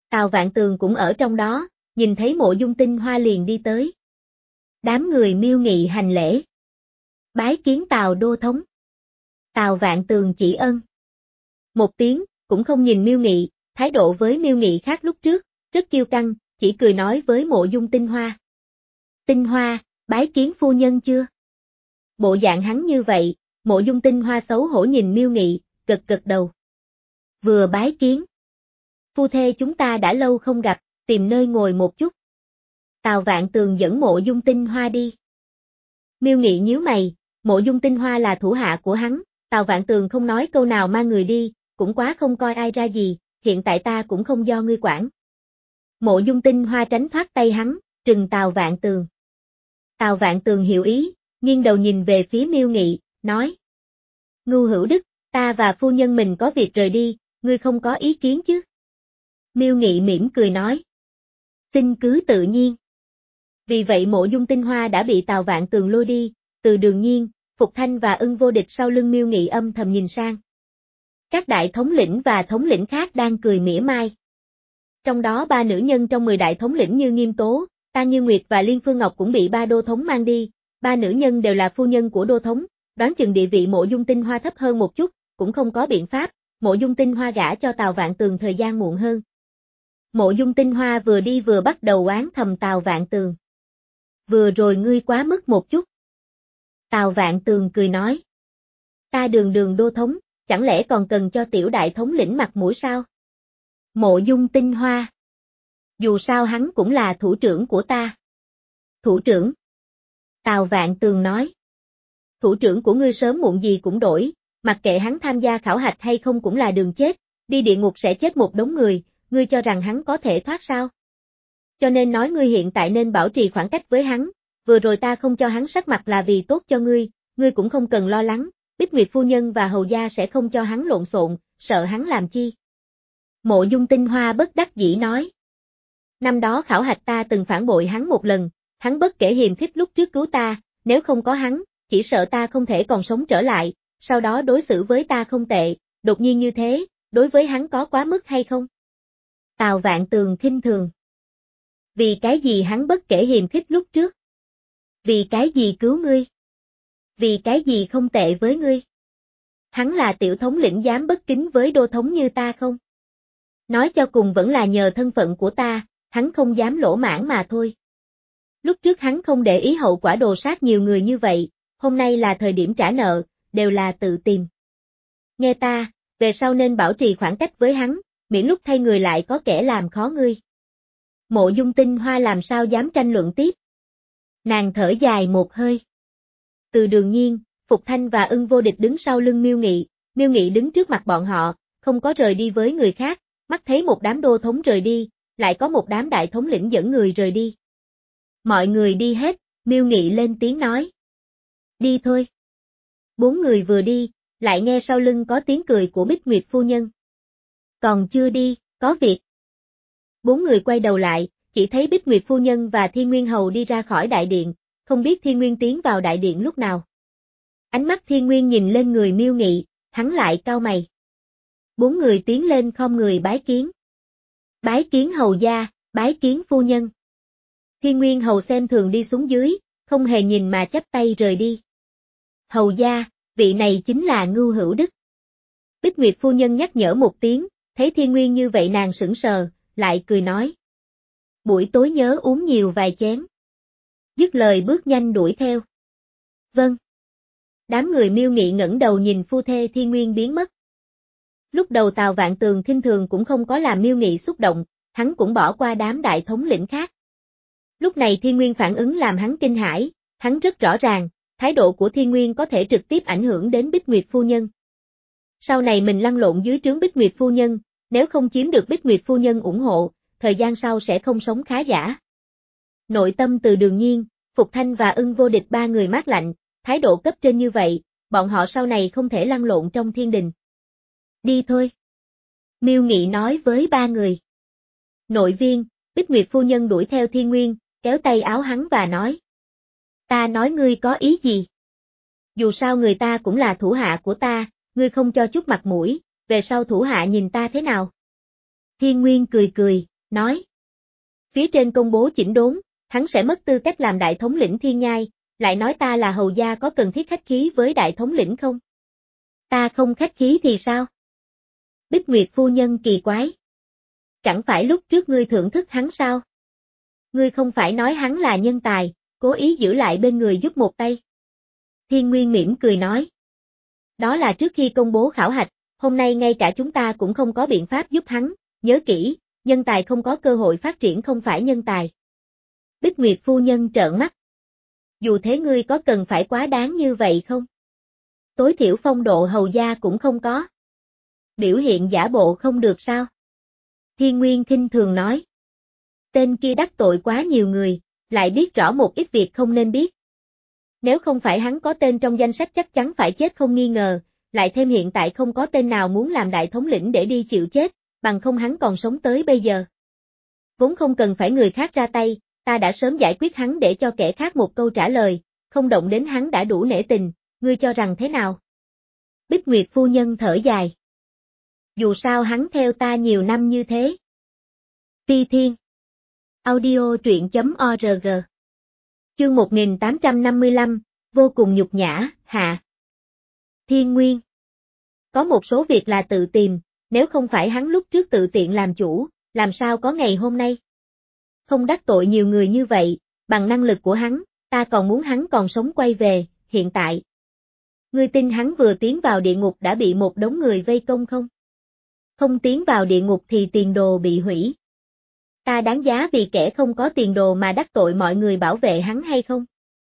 Tào Vạn Tường cũng ở trong đó, nhìn thấy Mộ Dung Tinh Hoa liền đi tới. Đám người Miêu Nghị hành lễ. Bái kiến Tào đô thống. Tào Vạn Tường chỉ ân một tiếng, cũng không nhìn Miêu Nghị, thái độ với Miêu Nghị khác lúc trước, rất kiêu căng, chỉ cười nói với Mộ Dung Tinh Hoa. Tinh Hoa, bái kiến phu nhân chưa? Bộ dạng hắn như vậy, Mộ Dung Tinh Hoa xấu hổ nhìn Miêu Nghị, gật gật đầu. Vừa bái kiến. Phu thê chúng ta đã lâu không gặp, tìm nơi ngồi một chút. Tào Vạn Tường dẫn Mộ Dung Tinh Hoa đi. Miêu Nghị nhíu mày, Mộ Dung Tinh Hoa là thủ hạ của hắn, Tào Vạn Tường không nói câu nào mang người đi, cũng quá không coi ai ra gì, hiện tại ta cũng không do ngươi quản. Mộ Dung Tinh Hoa tránh thoát tay hắn, trừng Tào Vạn Tường. Tào Vạn Tường hiểu ý, nghiêng đầu nhìn về phía Miêu Nghị, nói. Ngưu Hữu Đức, ta và phu nhân mình có việc rời đi, ngươi không có ý kiến chứ? Miêu Nghị mỉm cười nói. Xin cứ tự nhiên. Vì vậy Mộ Dung Tinh Hoa đã bị Tào Vạn Tường lôi đi, Từ Đường Nhiên, Phục Thanh và Ưng Vô Địch sau lưng Miêu Nghị âm thầm nhìn sang. Các đại thống lĩnh và thống lĩnh khác đang cười mỉa mai. Trong đó ba nữ nhân trong mười đại thống lĩnh như Nghiêm Tố, Tang Như Nguyệt và Liên Phương Ngọc cũng bị ba đô thống mang đi, ba nữ nhân đều là phu nhân của đô thống, đoán chừng địa vị Mộ Dung Tinh Hoa thấp hơn một chút, cũng không có biện pháp, Mộ Dung Tinh Hoa gả cho Tào Vạn Tường thời gian muộn hơn. Mộ Dung Tinh Hoa vừa đi vừa bắt đầu oán thầm Tào Vạn Tường. Vừa rồi ngươi quá mức một chút. Tào Vạn Tường cười nói. Ta đường đường đô thống, chẳng lẽ còn cần cho tiểu đại thống lĩnh mặt mũi sao? Mộ Dung Tinh Hoa. Dù sao hắn cũng là thủ trưởng của ta. Thủ trưởng. Tào Vạn Tường nói. Thủ trưởng của ngươi sớm muộn gì cũng đổi, mặc kệ hắn tham gia khảo hạch hay không cũng là đường chết, đi địa ngục sẽ chết một đống người, ngươi cho rằng hắn có thể thoát sao? Cho nên nói ngươi hiện tại nên bảo trì khoảng cách với hắn, vừa rồi ta không cho hắn sắc mặt là vì tốt cho ngươi, ngươi cũng không cần lo lắng, Bích Nguyệt phu nhân và hầu gia sẽ không cho hắn lộn xộn, sợ hắn làm chi. Mộ Dung Tinh Hoa bất đắc dĩ nói. Năm đó khảo hạch ta từng phản bội hắn một lần, hắn bất kể hiềm khích lúc trước cứu ta, nếu không có hắn, chỉ sợ ta không thể còn sống trở lại, sau đó đối xử với ta không tệ, đột nhiên như thế, đối với hắn có quá mức hay không? Tào Vạn Tường khinh thường. Vì cái gì hắn bất kể hiềm khích lúc trước? Vì cái gì cứu ngươi? Vì cái gì không tệ với ngươi? Hắn là tiểu thống lĩnh dám bất kính với đô thống như ta không? Nói cho cùng vẫn là nhờ thân phận của ta, hắn không dám lỗ mãn mà thôi. Lúc trước hắn không để ý hậu quả đồ sát nhiều người như vậy, hôm nay là thời điểm trả nợ, đều là tự tìm. Nghe ta, về sau nên bảo trì khoảng cách với hắn, miễn lúc thay người lại có kẻ làm khó ngươi. Mộ Dung Tinh Hoa làm sao dám tranh luận tiếp. Nàng thở dài một hơi. Từ Đường Nhiên, Phục Thanh và Ưng Vô Địch đứng sau lưng Miêu Nghị, Miêu Nghị đứng trước mặt bọn họ, không có rời đi với người khác, mắt thấy một đám đô thống rời đi, lại có một đám đại thống lĩnh dẫn người rời đi. Mọi người đi hết, Miêu Nghị lên tiếng nói. Đi thôi. Bốn người vừa đi, lại nghe sau lưng có tiếng cười của Bích Nguyệt phu nhân. Còn chưa đi, có việc. Bốn người quay đầu lại, chỉ thấy Bích Nguyệt phu nhân và Thiên Nguyên hầu đi ra khỏi đại điện, không biết Thiên Nguyên tiến vào đại điện lúc nào. Ánh mắt Thiên Nguyên nhìn lên người Miêu Nghị, hắn lại cau mày. Bốn người tiến lên khom người bái kiến. Bái kiến hầu gia, bái kiến phu nhân. Thiên Nguyên hầu xem thường đi xuống dưới, không hề nhìn mà chắp tay rời đi. Hầu gia, vị này chính là Ngưu Hữu Đức. Bích Nguyệt phu nhân nhắc nhở một tiếng, thấy Thiên Nguyên như vậy nàng sững sờ, lại cười nói. Buổi tối nhớ uống nhiều vài chén. Dứt lời bước nhanh đuổi theo. Vâng. Đám người Miêu Nghị ngẩng đầu nhìn phu thê Thiên Nguyên biến mất. Lúc đầu Tào Vạn Tường khinh thường cũng không có làm Miêu Nghị xúc động, hắn cũng bỏ qua đám đại thống lĩnh khác. Lúc này Thiên Nguyên phản ứng làm hắn kinh hãi, hắn rất rõ ràng, thái độ của Thiên Nguyên có thể trực tiếp ảnh hưởng đến Bích Nguyệt phu nhân. Sau này mình lăn lộn dưới trướng Bích Nguyệt phu nhân, nếu không chiếm được Bích Nguyệt phu nhân ủng hộ, thời gian sau sẽ không sống khá giả. Nội tâm Từ Đường Nhiên, Phục Thanh và Ưng Vô Địch ba người mát lạnh, thái độ cấp trên như vậy, bọn họ sau này không thể lăn lộn trong thiên đình. Đi thôi. Miêu Nghị nói với ba người. Nội viên, Bích Nguyệt phu nhân đuổi theo Thiên Nguyên, kéo tay áo hắn và nói. Ta nói ngươi có ý gì? Dù sao người ta cũng là thủ hạ của ta, ngươi không cho chút mặt mũi, về sau thủ hạ nhìn ta thế nào? Thiên Nguyên cười cười, nói. Phía trên công bố chỉnh đốn, hắn sẽ mất tư cách làm đại thống lĩnh Thiên Nhai, lại nói ta là hầu gia có cần thiết khách khí với đại thống lĩnh không? Ta không khách khí thì sao? Bích Nguyệt phu nhân kỳ quái. Chẳng phải lúc trước ngươi thưởng thức hắn sao? Ngươi không phải nói hắn là nhân tài, cố ý giữ lại bên người giúp một tay. Thiên Nguyên mỉm cười nói. Đó là trước khi công bố khảo hạch, hôm nay ngay cả chúng ta cũng không có biện pháp giúp hắn, nhớ kỹ, nhân tài không có cơ hội phát triển không phải nhân tài. Bích Nguyệt phu nhân trợn mắt. Dù thế ngươi có cần phải quá đáng như vậy không? Tối thiểu phong độ hầu gia cũng không có. Biểu hiện giả bộ không được sao? Thiên Nguyên khinh thường nói. Tên kia đắc tội quá nhiều người, lại biết rõ một ít việc không nên biết. Nếu không phải hắn có tên trong danh sách chắc chắn phải chết không nghi ngờ, lại thêm hiện tại không có tên nào muốn làm đại thống lĩnh để đi chịu chết, bằng không hắn còn sống tới bây giờ. Vốn không cần phải người khác ra tay, ta đã sớm giải quyết hắn để cho kẻ khác một câu trả lời, không động đến hắn đã đủ nể tình, ngươi cho rằng thế nào? Bích Nguyệt phu nhân thở dài. Dù sao hắn theo ta nhiều năm như thế. Phi Thiên Audio truyện.org Chương một nghìn tám trăm năm mươi lăm, vô cùng nhục nhã, hạ. Thiên Nguyên Có một số việc là tự tìm, nếu không phải hắn lúc trước tự tiện làm chủ, làm sao có ngày hôm nay? Không đắc tội nhiều người như vậy, bằng năng lực của hắn, ta còn muốn hắn còn sống quay về, hiện tại. Ngươi tin hắn vừa tiến vào địa ngục đã bị một đống người vây công không? Không tiến vào địa ngục thì tiền đồ bị hủy. Ta đáng giá vì kẻ không có tiền đồ mà đắc tội mọi người bảo vệ hắn hay không?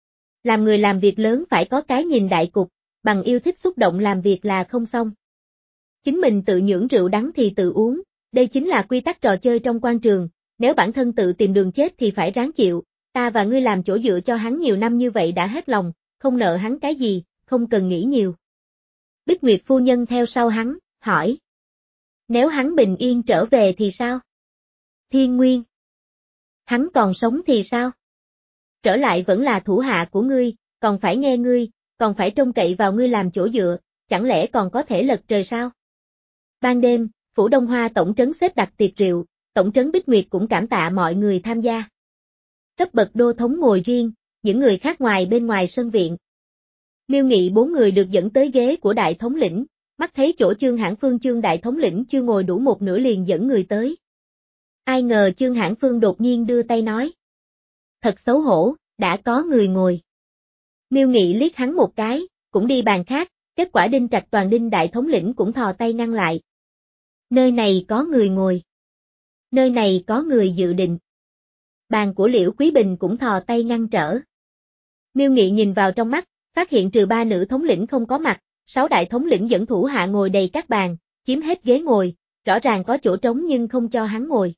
Làm người làm việc lớn phải có cái nhìn đại cục, bằng yêu thích xúc động làm việc là không xong. Chính mình tự nhưỡng rượu đắng thì tự uống, đây chính là quy tắc trò chơi trong quan trường, nếu bản thân tự tìm đường chết thì phải ráng chịu, ta và ngươi làm chỗ dựa cho hắn nhiều năm như vậy đã hết lòng, không nợ hắn cái gì, không cần nghĩ nhiều. Bích Nguyệt phu nhân theo sau hắn, hỏi. Nếu hắn bình yên trở về thì sao? Thiên Nguyên. Hắn còn sống thì sao? Trở lại vẫn là thủ hạ của ngươi, còn phải nghe ngươi, còn phải trông cậy vào ngươi làm chỗ dựa, chẳng lẽ còn có thể lật trời sao? Ban đêm, Phủ Đông Hoa tổng trấn xếp đặt tiệc rượu, tổng trấn Bích Nguyệt cũng cảm tạ mọi người tham gia. Cấp bậc đô thống ngồi riêng, những người khác ngoài bên ngoài sân viện. Miêu Nghị bốn người được dẫn tới ghế của đại thống lĩnh, mắt thấy chỗ Chương Hãn Phương Chương đại thống lĩnh chưa ngồi đủ một nửa liền dẫn người tới. Ai ngờ Chương Hãn Phương đột nhiên đưa tay nói. Thật xấu hổ, đã có người ngồi. Miêu Nghị liếc hắn một cái, cũng đi bàn khác, kết quả Đinh Trạch Toàn Đinh đại thống lĩnh cũng thò tay ngăn lại. Nơi này có người ngồi. Nơi này có người dự định. Bàn của Liễu Quý Bình cũng thò tay ngăn trở. Miêu Nghị nhìn vào trong mắt, phát hiện trừ ba nữ thống lĩnh không có mặt, sáu đại thống lĩnh dẫn thủ hạ ngồi đầy các bàn, chiếm hết ghế ngồi, rõ ràng có chỗ trống nhưng không cho hắn ngồi.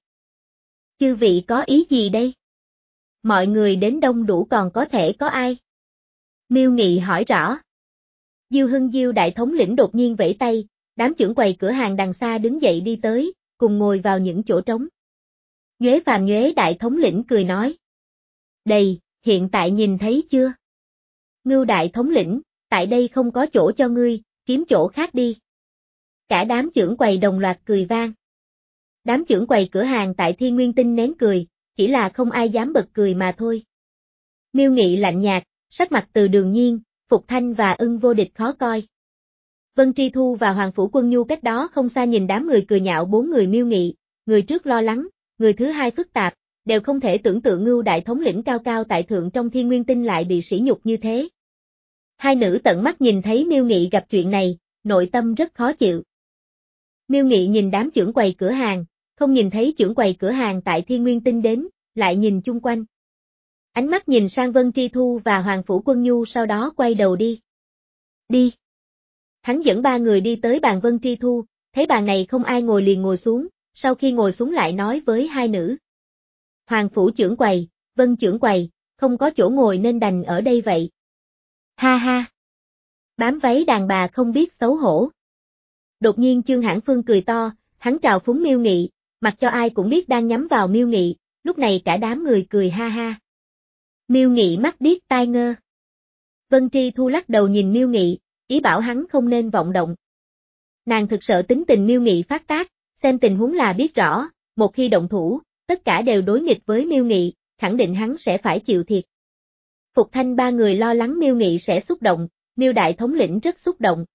Chư vị có ý gì đây? Mọi người đến đông đủ còn có thể có ai? Miêu Nghị hỏi rõ. Diêu Hưng Diêu đại thống lĩnh đột nhiên vẫy tay, đám trưởng quầy cửa hàng đằng xa đứng dậy đi tới, cùng ngồi vào những chỗ trống. Nhuế Phàm Nhuế đại thống lĩnh cười nói. Đây, hiện tại nhìn thấy chưa? Ngưu đại thống lĩnh, tại đây không có chỗ cho ngươi, kiếm chỗ khác đi. Cả đám trưởng quầy đồng loạt cười vang. Đám trưởng quầy cửa hàng tại Thiên Nguyên Tinh nén cười, chỉ là không ai dám bật cười mà thôi. Miêu Nghị lạnh nhạt, sắc mặt Từ Đường Nhiên, Phục Thanh và Ưng Vô Địch khó coi. Vân Tri Thu và Hoàng Phủ Quân Nhu cách đó không xa nhìn đám người cười nhạo bốn người Miêu Nghị, người trước lo lắng, người thứ hai phức tạp, đều không thể tưởng tượng Ngưu đại thống lĩnh cao cao tại thượng trong Thiên Nguyên Tinh lại bị sỉ nhục như thế. Hai nữ tận mắt nhìn thấy Miêu Nghị gặp chuyện này, nội tâm rất khó chịu. Miêu Nghị nhìn đám trưởng quầy cửa hàng, không nhìn thấy trưởng quầy cửa hàng tại Thiên Nguyên Tinh đến, lại nhìn chung quanh. Ánh mắt nhìn sang Vân Tri Thu và Hoàng Phủ Quân Nhu sau đó quay đầu đi. Đi. Hắn dẫn ba người đi tới bàn Vân Tri Thu, thấy bàn này không ai ngồi liền ngồi xuống, sau khi ngồi xuống lại nói với hai nữ. Hoàng Phủ trưởng quầy, Vân trưởng quầy, không có chỗ ngồi nên đành ở đây vậy. Ha ha. Bám váy đàn bà không biết xấu hổ. Đột nhiên Chương Hãn Phương cười to, hắn trào phúng Miêu Nghị, mặc cho ai cũng biết đang nhắm vào Miêu Nghị, lúc này cả đám người cười ha ha. Miêu Nghị mắt điếc tai ngơ. Vân Tri Thu lắc đầu nhìn Miêu Nghị, ý bảo hắn không nên vọng động. Nàng thực sợ tính tình Miêu Nghị phát tác, xem tình huống là biết rõ, một khi động thủ, tất cả đều đối nghịch với Miêu Nghị, khẳng định hắn sẽ phải chịu thiệt. Phục Thanh ba người lo lắng Miêu Nghị sẽ xúc động, Miêu đại thống lĩnh rất xúc động.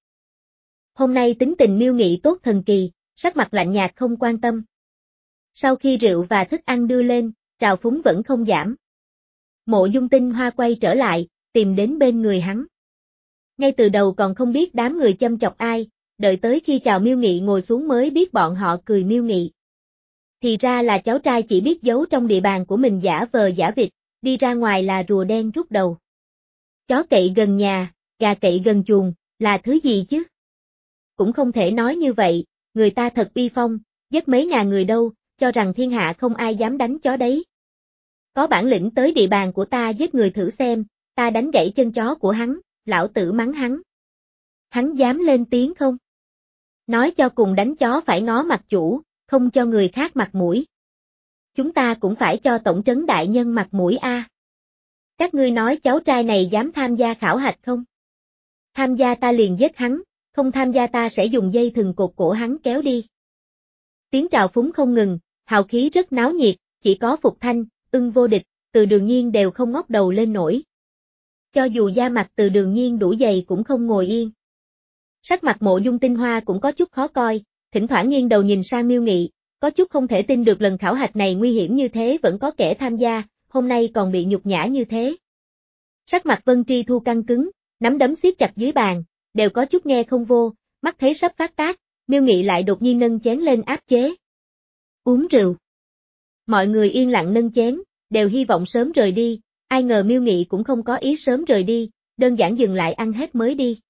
Hôm nay tính tình Miêu Nghị tốt thần kỳ, sắc mặt lạnh nhạt không quan tâm. Sau khi rượu và thức ăn đưa lên, trào phúng vẫn không giảm. Mộ Dung Tinh Hoa quay trở lại, tìm đến bên người hắn. Ngay từ đầu còn không biết đám người châm chọc ai, đợi tới khi chào Miêu Nghị ngồi xuống mới biết bọn họ cười Miêu Nghị. Thì ra là cháu trai chỉ biết giấu trong địa bàn của mình giả vờ giả vịt, đi ra ngoài là rùa đen rút đầu. Chó cậy gần nhà, gà cậy gần chuồng, là thứ gì chứ? Cũng không thể nói như vậy, người ta thật uy phong, giết mấy nhà người đâu, cho rằng thiên hạ không ai dám đánh chó đấy. Có bản lĩnh tới địa bàn của ta giết người thử xem, ta đánh gãy chân chó của hắn, lão tử mắng hắn. Hắn dám lên tiếng không? Nói cho cùng đánh chó phải ngó mặt chủ, không cho người khác mặt mũi. Chúng ta cũng phải cho tổng trấn đại nhân mặt mũi a. Các ngươi nói cháu trai này dám tham gia khảo hạch không? Tham gia ta liền giết hắn, không tham gia ta sẽ dùng dây thừng cột cổ hắn kéo đi. Tiếng trào phúng không ngừng, hào khí rất náo nhiệt, chỉ có Phục Thanh, Ưng Vô Địch, Từ Đường Nhiên đều không ngóc đầu lên nổi. Cho dù da mặt Từ Đường Nhiên đủ dày cũng không ngồi yên. Sắc mặt Mộ Dung Tinh Hoa cũng có chút khó coi, thỉnh thoảng nghiêng đầu nhìn sang Miêu Nghị, có chút không thể tin được lần khảo hạch này nguy hiểm như thế vẫn có kẻ tham gia, hôm nay còn bị nhục nhã như thế. Sắc mặt Vân Tri Thu căng cứng, nắm đấm siết chặt dưới bàn, đều có chút nghe không vô, mắt thấy sắp phát tác, Miêu Nghị lại đột nhiên nâng chén lên áp chế. Uống rượu. Mọi người yên lặng nâng chén, đều hy vọng sớm rời đi, ai ngờ Miêu Nghị cũng không có ý sớm rời đi, đơn giản dừng lại ăn hết mới đi.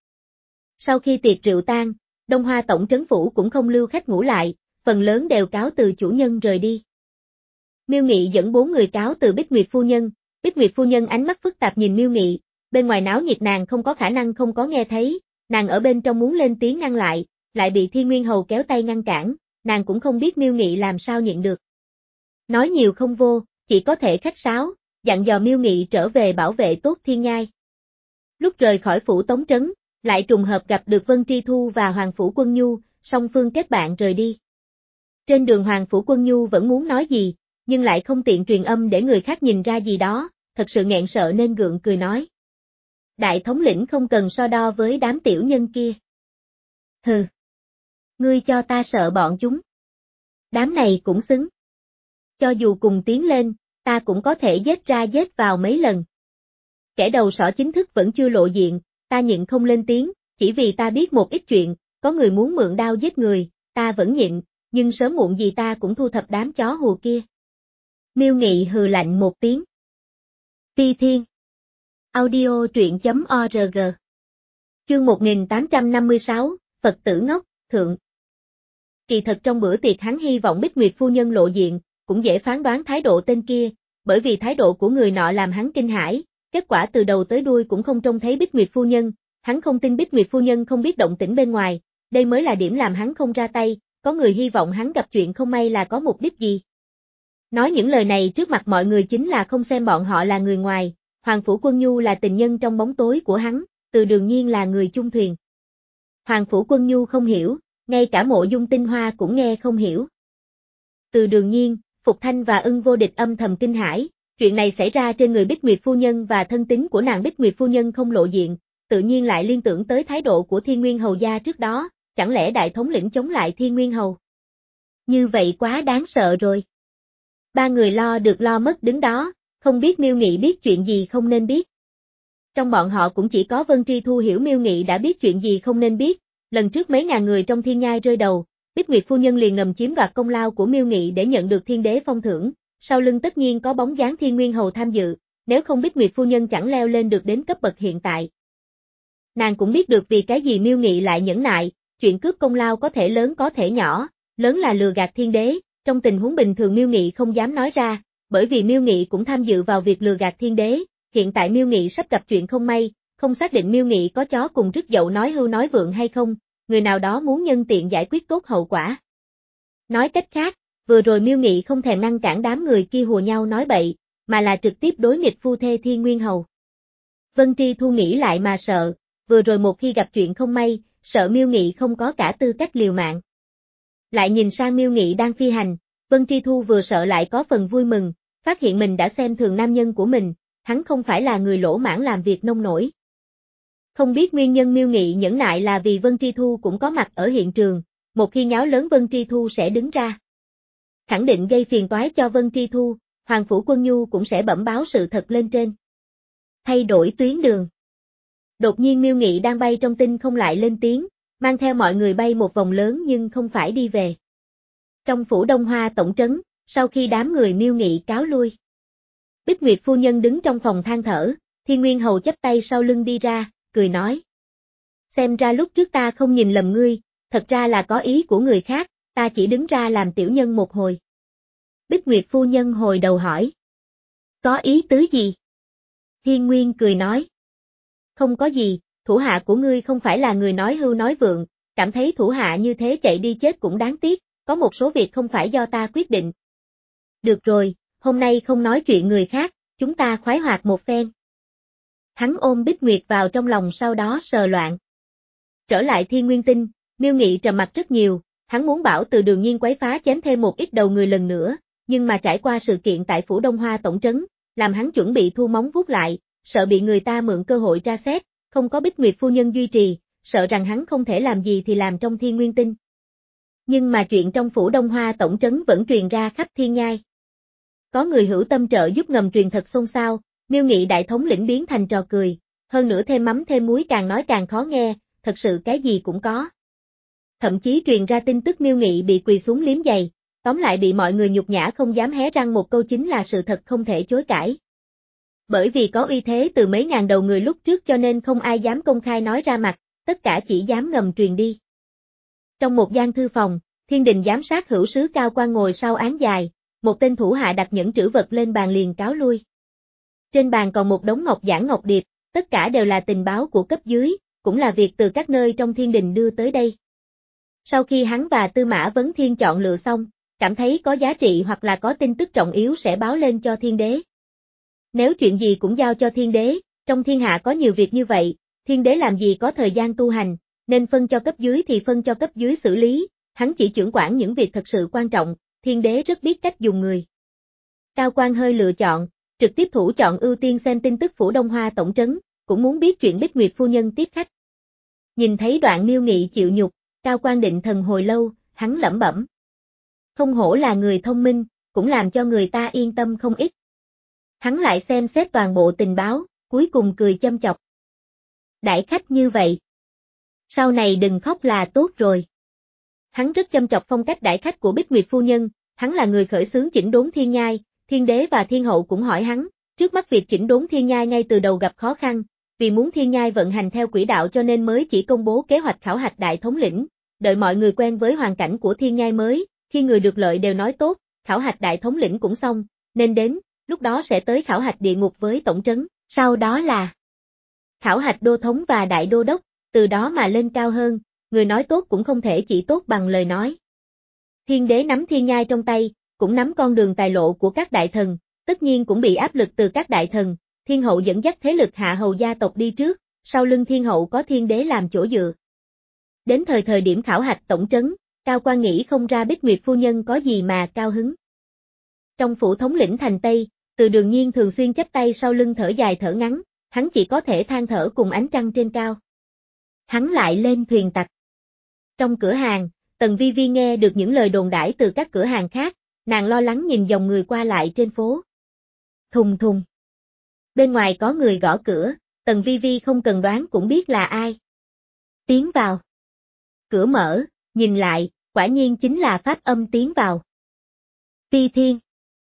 Sau khi tiệc rượu tan, Đông Hoa tổng trấn phủ cũng không lưu khách ngủ lại, phần lớn đều cáo từ chủ nhân rời đi. Miêu Nghị dẫn bốn người cáo từ Bích Nguyệt phu nhân, Bích Nguyệt phu nhân ánh mắt phức tạp nhìn Miêu Nghị, bên ngoài náo nhiệt nàng không có khả năng không có nghe thấy, nàng ở bên trong muốn lên tiếng ngăn lại, lại bị Thiên Nguyên Hầu kéo tay ngăn cản, nàng cũng không biết Miêu Nghị làm sao nhịn được. Nói nhiều không vô, chỉ có thể khách sáo, dặn dò Miêu Nghị trở về bảo vệ tốt Thiên Nhai. Lúc rời khỏi phủ Tống Trấn, lại trùng hợp gặp được Vân Tri Thu và Hoàng Phủ Quân Nhu, song phương kết bạn rời đi. Trên đường Hoàng Phủ Quân Nhu vẫn muốn nói gì, nhưng lại không tiện truyền âm để người khác nhìn ra gì đó, thật sự nghẹn sợ nên gượng cười nói. Đại thống lĩnh không cần so đo với đám tiểu nhân kia. Hừ. Ngươi cho ta sợ bọn chúng. Đám này cũng xứng. Cho dù cùng tiến lên, ta cũng có thể giết ra giết vào mấy lần. Kẻ đầu sỏ chính thức vẫn chưa lộ diện, ta nhịn không lên tiếng, chỉ vì ta biết một ít chuyện, có người muốn mượn đao giết người, ta vẫn nhịn, nhưng sớm muộn gì ta cũng thu thập đám chó hù kia. Miêu Nghị hừ lạnh một tiếng. Ti Thiên. Audio truyện chấm org. Chương một nghìn tám trăm năm mươi sáu, Phật tử ngốc, thượng. Kỳ thật trong bữa tiệc hắn hy vọng Bích Nguyệt phu nhân lộ diện, cũng dễ phán đoán thái độ tên kia, bởi vì thái độ của người nọ làm hắn kinh hãi, kết quả từ đầu tới đuôi cũng không trông thấy Bích Nguyệt phu nhân, hắn không tin Bích Nguyệt phu nhân không biết động tĩnh bên ngoài, đây mới là điểm làm hắn không ra tay, có người hy vọng hắn gặp chuyện không may là có mục đích gì. Nói những lời này trước mặt mọi người chính là không xem bọn họ là người ngoài, Hoàng Phủ Quân Nhu là tình nhân trong bóng tối của hắn, Từ Đường Nhiên là người chung thuyền. Hoàng Phủ Quân Nhu không hiểu, ngay cả Mộ Dung Tinh Hoa cũng nghe không hiểu. Từ Đường Nhiên, Phục Thanh và Ưng Vô Địch âm thầm kinh hãi, chuyện này xảy ra trên người Bích Nguyệt phu nhân và thân tín của nàng Bích Nguyệt phu nhân không lộ diện, tự nhiên lại liên tưởng tới thái độ của Thiên Nguyên Hầu gia trước đó, chẳng lẽ đại thống lĩnh chống lại Thiên Nguyên Hầu? Như vậy quá đáng sợ rồi. Ba người lo được lo mất đứng đó, không biết Miêu Nghị biết chuyện gì không nên biết. Trong bọn họ cũng chỉ có Vân Tri Thu hiểu Miêu Nghị đã biết chuyện gì không nên biết, lần trước mấy ngàn người trong Thiên Nhai rơi đầu, Bích Nguyệt phu nhân liền ngầm chiếm đoạt công lao của Miêu Nghị để nhận được thiên đế phong thưởng, sau lưng tất nhiên có bóng dáng Thiên Nguyên Hầu tham dự, nếu không Bích Nguyệt phu nhân chẳng leo lên được đến cấp bậc hiện tại. Nàng cũng biết được vì cái gì Miêu Nghị lại nhẫn nại, chuyện cướp công lao có thể lớn có thể nhỏ, lớn là lừa gạt thiên đế, trong tình huống bình thường Miêu Nghị không dám nói ra, bởi vì Miêu Nghị cũng tham dự vào việc lừa gạt thiên đế, hiện tại Miêu Nghị sắp gặp chuyện không may, không xác định Miêu Nghị có chó cùng rứt dậu nói hưu nói vượng hay không, người nào đó muốn nhân tiện giải quyết tốt hậu quả. Nói cách khác, vừa rồi Miêu Nghị không thèm ngăn cản đám người kia hùa nhau nói bậy, mà là trực tiếp đối nghịch phu thê Thiên Nguyên Hầu. Vân Tri Thu nghĩ lại mà sợ, vừa rồi một khi gặp chuyện không may, sợ Miêu Nghị không có cả tư cách liều mạng. Lại nhìn sang Miêu Nghị đang phi hành, Vân Tri Thu vừa sợ lại có phần vui mừng, phát hiện mình đã xem thường nam nhân của mình, hắn không phải là người lỗ mãng làm việc nông nổi. Không biết nguyên nhân Miêu Nghị nhẫn nại là vì Vân Tri Thu cũng có mặt ở hiện trường, một khi nháo lớn Vân Tri Thu sẽ đứng ra. Khẳng định gây phiền toái cho Vân Tri Thu, Hoàng Phủ Quân Nhu cũng sẽ bẩm báo sự thật lên trên. Thay đổi tuyến đường. Đột nhiên Miêu Nghị đang bay trong tinh không lại lên tiếng, mang theo mọi người bay một vòng lớn nhưng không phải đi về. Trong phủ Đông Hoa tổng trấn, sau khi đám người Miêu Nghị cáo lui, Bích Nguyệt phu nhân đứng trong phòng than thở, Thiên Nguyên Hầu chắp tay sau lưng đi ra, cười nói. Xem ra lúc trước ta không nhìn lầm ngươi, thật ra là có ý của người khác, ta chỉ đứng ra làm tiểu nhân một hồi. Bích Nguyệt phu nhân hồi đầu hỏi. Có ý tứ gì? Thiên Nguyên cười nói. Không có gì, thủ hạ của ngươi không phải là người nói hưu nói vượng, cảm thấy thủ hạ như thế chạy đi chết cũng đáng tiếc, có một số việc không phải do ta quyết định. Được rồi, hôm nay không nói chuyện người khác, chúng ta khoái hoạt một phen. Hắn ôm Bích Nguyệt vào trong lòng sau đó sờ loạn. Trở lại Thiên Nguyên Tinh, Miêu Nghị trầm mặt rất nhiều, hắn muốn bảo Từ Đường Nhiên quấy phá chém thêm một ít đầu người lần nữa, nhưng mà trải qua sự kiện tại phủ Đông Hoa tổng trấn, làm hắn chuẩn bị thu móng vuốt lại, sợ bị người ta mượn cơ hội tra xét, không có Bích Nguyệt phu nhân duy trì, sợ rằng hắn không thể làm gì thì làm trong Thiên Nguyên Tinh. Nhưng mà chuyện trong phủ Đông Hoa tổng trấn vẫn truyền ra khắp thiên nhai. Có người hữu tâm trợ giúp ngầm truyền thật xôn xao, Miêu Nghị đại thống lĩnh biến thành trò cười, hơn nữa thêm mắm thêm muối càng nói càng khó nghe, thật sự cái gì cũng có. Thậm chí truyền ra tin tức Miêu Nghị bị quỳ xuống liếm giày, tóm lại bị mọi người nhục nhã không dám hé răng một câu chính là sự thật không thể chối cãi. Bởi vì có uy thế từ mấy ngàn đầu người lúc trước cho nên không ai dám công khai nói ra mặt, tất cả chỉ dám ngầm truyền đi. Trong một gian thư phòng, Thiên Đình giám sát hữu sứ cao quan ngồi sau án dài, một tên thủ hạ đặt nhẫn trữ vật lên bàn liền cáo lui. Trên bàn còn một đống ngọc giản ngọc điệp, tất cả đều là tình báo của cấp dưới, cũng là việc từ các nơi trong Thiên Đình đưa tới đây. Sau khi hắn và Tư Mã Vấn Thiên chọn lựa xong, cảm thấy có giá trị hoặc là có tin tức trọng yếu sẽ báo lên cho Thiên Đế. Nếu chuyện gì cũng giao cho Thiên Đế, trong thiên hạ có nhiều việc như vậy, Thiên Đế làm gì có thời gian tu hành, nên phân cho cấp dưới thì phân cho cấp dưới xử lý, hắn chỉ trưởng quản những việc thật sự quan trọng, Thiên Đế rất biết cách dùng người. Cao quan hơi lựa chọn, trực tiếp thủ chọn ưu tiên xem tin tức phủ Đông Hoa tổng trấn, cũng muốn biết chuyện Bích Nguyệt phu nhân tiếp khách. Nhìn thấy đoạn Miêu Nghị chịu nhục, Cao quan định thần hồi lâu, hắn lẩm bẩm. Không hổ là người thông minh, cũng làm cho người ta yên tâm không ít. Hắn lại xem xét toàn bộ tình báo, cuối cùng cười châm chọc. Đại khách như vậy. Sau này đừng khóc là tốt rồi. Hắn rất châm chọc phong cách đại khách của Bích Nguyệt phu nhân, hắn là người khởi xướng chỉnh đốn thiên nhai, Thiên Đế và Thiên Hậu cũng hỏi hắn, trước mắt việc chỉnh đốn thiên nhai ngay từ đầu gặp khó khăn, vì muốn thiên nhai vận hành theo quỹ đạo cho nên mới chỉ công bố kế hoạch khảo hạch đại thống lĩnh, đợi mọi người quen với hoàn cảnh của thiên nhai mới, khi người được lợi đều nói tốt, khảo hạch đại thống lĩnh cũng xong, nên đến, lúc đó sẽ tới khảo hạch địa ngục với tổng trấn, sau đó là khảo hạch đô thống và đại đô đốc, từ đó mà lên cao hơn, người nói tốt cũng không thể chỉ tốt bằng lời nói. Thiên Đế nắm thiên nhai trong tay, cũng nắm con đường tài lộ của các đại thần, tất nhiên cũng bị áp lực từ các đại thần, Thiên Hậu dẫn dắt thế lực hạ hầu gia tộc đi trước, sau lưng Thiên Hậu có Thiên Đế làm chỗ dựa. Đến thời thời điểm khảo hạch tổng trấn, Cao quan nghĩ không ra Bích Nguyệt phu nhân có gì mà cao hứng. Trong phủ thống lĩnh thành Tây, Từ Đường Nhiên thường xuyên chắp tay sau lưng thở dài thở ngắn, hắn chỉ có thể than thở cùng ánh trăng trên cao. Hắn lại lên thuyền tặc. Trong cửa hàng, Tần Vi Vi nghe được những lời đồn đãi từ các cửa hàng khác, nàng lo lắng nhìn dòng người qua lại trên phố. Thùng thùng. Bên ngoài có người gõ cửa, Tần Vi Vi không cần đoán cũng biết là ai. Tiến vào. Cửa mở, nhìn lại, quả nhiên chính là Pháp Âm tiến vào. Phi Thiên.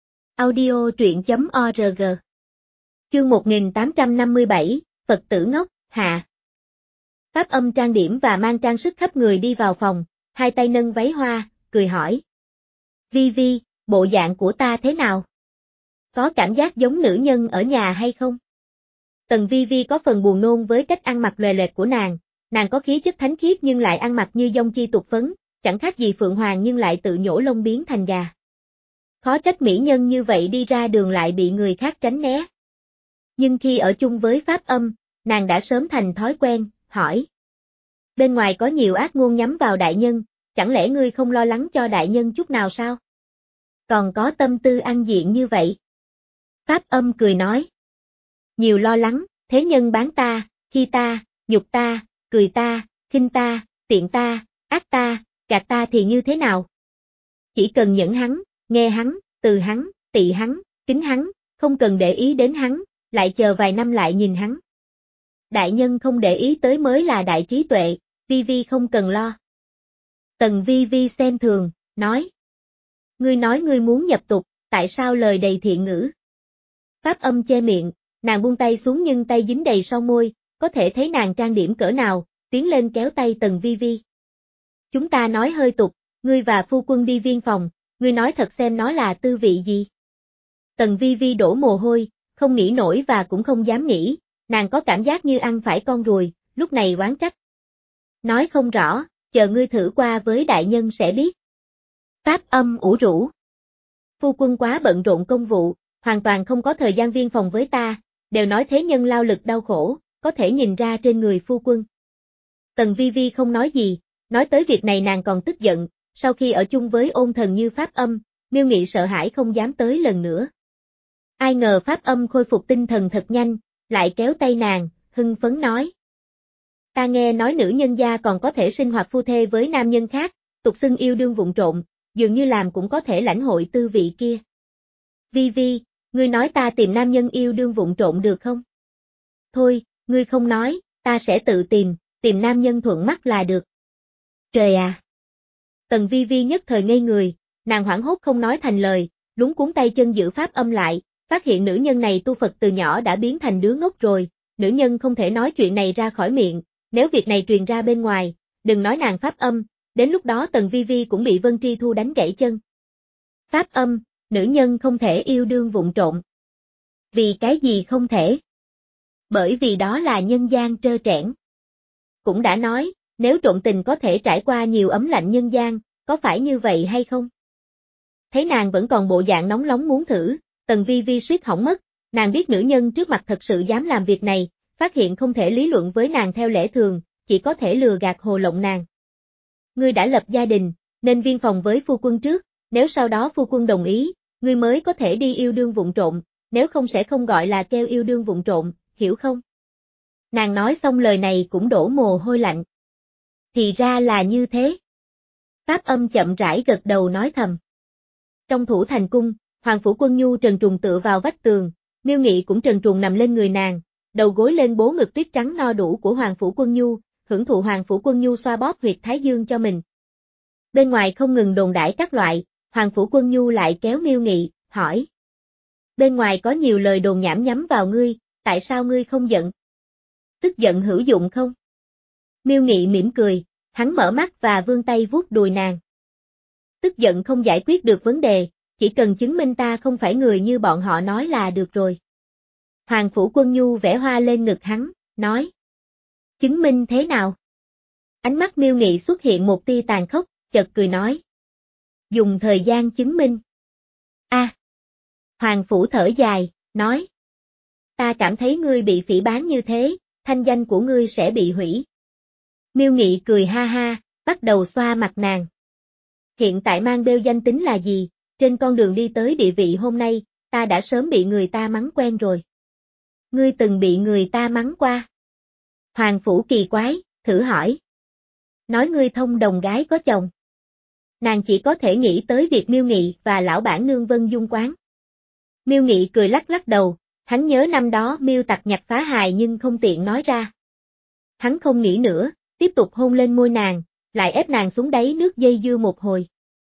Audio truyện.org. Chương một nghìn tám trăm năm mươi bảy, Phật tử ngốc, hạ. Pháp Âm trang điểm và mang trang sức khắp người đi vào phòng, hai tay nâng váy hoa, cười hỏi. Vi Vi, bộ dạng của ta thế nào? Có cảm giác giống nữ nhân ở nhà hay không? Tần Vi Vi có phần buồn nôn với cách ăn mặc lòe loẹt của nàng, nàng có khí chất thánh khiết nhưng lại ăn mặc như dông chi tục phấn, chẳng khác gì Phượng Hoàng nhưng lại tự nhổ lông biến thành gà. Khó trách mỹ nhân như vậy đi ra đường lại bị người khác tránh né. Nhưng khi ở chung với Pháp Âm, nàng đã sớm thành thói quen, hỏi. Bên ngoài có nhiều ác ngôn nhắm vào đại nhân, chẳng lẽ ngươi không lo lắng cho đại nhân chút nào sao? Còn có tâm tư ăn diện như vậy. Pháp Âm cười nói. Nhiều lo lắng, thế nhân bán ta, khi ta, nhục ta, cười ta, khinh ta, tiện ta, ác ta, gạt ta thì như thế nào? Chỉ cần nhẫn hắn, nghe hắn, từ hắn, tị hắn, kính hắn, không cần để ý đến hắn, lại chờ vài năm lại nhìn hắn. Đại nhân không để ý tới mới là đại trí tuệ, Vi Vi không cần lo. Tần Vi Vi xem thường, nói. Ngươi nói ngươi muốn nhập tục, tại sao lời đầy thiện ngữ? Pháp Âm che miệng, nàng buông tay xuống nhưng tay dính đầy son môi, có thể thấy nàng trang điểm cỡ nào, tiến lên kéo tay Tần Vi Vi. Chúng ta nói hơi tục, ngươi và phu quân đi viên phòng, ngươi nói thật xem nó là tư vị gì? Tần Vi Vi đổ mồ hôi, không nghĩ nổi và cũng không dám nghĩ, nàng có cảm giác như ăn phải con ruồi, lúc này oán trách. Nói không rõ, chờ ngươi thử qua với đại nhân sẽ biết. Pháp Âm ủ rũ. Phu quân quá bận rộn công vụ, hoàn toàn không có thời gian viên phòng với ta, đều nói thế nhân lao lực đau khổ, có thể nhìn ra trên người phu quân. Tần Vi Vi không nói gì, nói tới việc này nàng còn tức giận, sau khi ở chung với ôn thần như Pháp Âm, Miêu Nghị sợ hãi không dám tới lần nữa. Ai ngờ Pháp Âm khôi phục tinh thần thật nhanh, lại kéo tay nàng, hưng phấn nói. Ta nghe nói nữ nhân gia còn có thể sinh hoạt phu thê với nam nhân khác, tục xưng yêu đương vụng trộm, dường như làm cũng có thể lãnh hội tư vị kia. Vi Vi, ngươi nói ta tìm nam nhân yêu đương vụng trộm được không? Thôi, ngươi không nói, ta sẽ tự tìm, tìm nam nhân thuận mắt là được. Trời à! Tần Vi Vi nhất thời ngây người, nàng hoảng hốt không nói thành lời, lúng cuốn tay chân giữ Pháp Âm lại, phát hiện nữ nhân này tu Phật từ nhỏ đã biến thành đứa ngốc rồi, nữ nhân không thể nói chuyện này ra khỏi miệng, nếu việc này truyền ra bên ngoài, đừng nói nàng Pháp Âm, đến lúc đó Tần Vi Vi cũng bị Vân Tri Thu đánh gãy chân. Pháp Âm, nữ nhân không thể yêu đương vụng trộm. Vì cái gì không thể? Bởi vì đó là nhân gian trơ trẽn. Cũng đã nói, nếu trộm tình có thể trải qua nhiều ấm lạnh nhân gian, có phải như vậy hay không? Thấy nàng vẫn còn bộ dạng nóng nóng muốn thử, Tần Vi Vi suýt hỏng mất, nàng biết nữ nhân trước mặt thật sự dám làm việc này, phát hiện không thể lý luận với nàng theo lẽ thường, chỉ có thể lừa gạt hồ lộng nàng. Ngươi đã lập gia đình, nên viên phòng với phu quân trước, nếu sau đó phu quân đồng ý, ngươi mới có thể đi yêu đương vụng trộm, nếu không sẽ không gọi là kêu yêu đương vụng trộm, hiểu không? Nàng nói xong lời này cũng đổ mồ hôi lạnh. Thì ra là như thế. Pháp Âm chậm rãi gật đầu nói thầm. Trong thủ thành cung, Hoàng Phủ Quân Nhu trần truồng tựa vào vách tường, Miêu Nghị cũng trần truồng nằm lên người nàng, đầu gối lên bố ngực tuyết trắng no đủ của Hoàng Phủ Quân Nhu, hưởng thụ Hoàng Phủ Quân Nhu xoa bóp huyệt thái dương cho mình. Bên ngoài không ngừng đồn đãi các loại, Hoàng Phủ Quân Nhu lại kéo Miêu Nghị, hỏi. Bên ngoài có nhiều lời đồn nhảm nhắm vào ngươi, tại sao ngươi không giận? Tức giận hữu dụng không? Miêu Nghị mỉm cười, hắn mở mắt và vươn tay vuốt đùi nàng. Tức giận không giải quyết được vấn đề, chỉ cần chứng minh ta không phải người như bọn họ nói là được rồi. Hoàng Phủ Quân Nhu vẽ hoa lên ngực hắn, nói. Chứng minh thế nào? Ánh mắt Miêu Nghị xuất hiện một tia tàn khốc, chợt cười nói. Dùng thời gian chứng minh. A. À. Hoàng Phủ thở dài, nói. Ta cảm thấy ngươi bị phỉ báng như thế, thanh danh của ngươi sẽ bị hủy. Miêu Nghị cười ha ha, bắt đầu xoa mặt nàng. Hiện tại mang bêu danh tính là gì, trên con đường đi tới địa vị hôm nay, ta đã sớm bị người ta mắng quen rồi. Ngươi từng bị người ta mắng qua. Hoàng Phủ kỳ quái, thử hỏi. Nói ngươi thông đồng gái có chồng. Nàng chỉ có thể nghĩ tới việc Miêu Nghị và lão bản nương Vân Dung quán. Miêu Nghị cười lắc lắc đầu, hắn nhớ năm đó Miêu Tặc nhặt phá hài nhưng không tiện nói ra. Hắn không nghĩ nữa, tiếp tục hôn lên môi nàng, lại ép nàng xuống đáy nước dây dưa một hồi.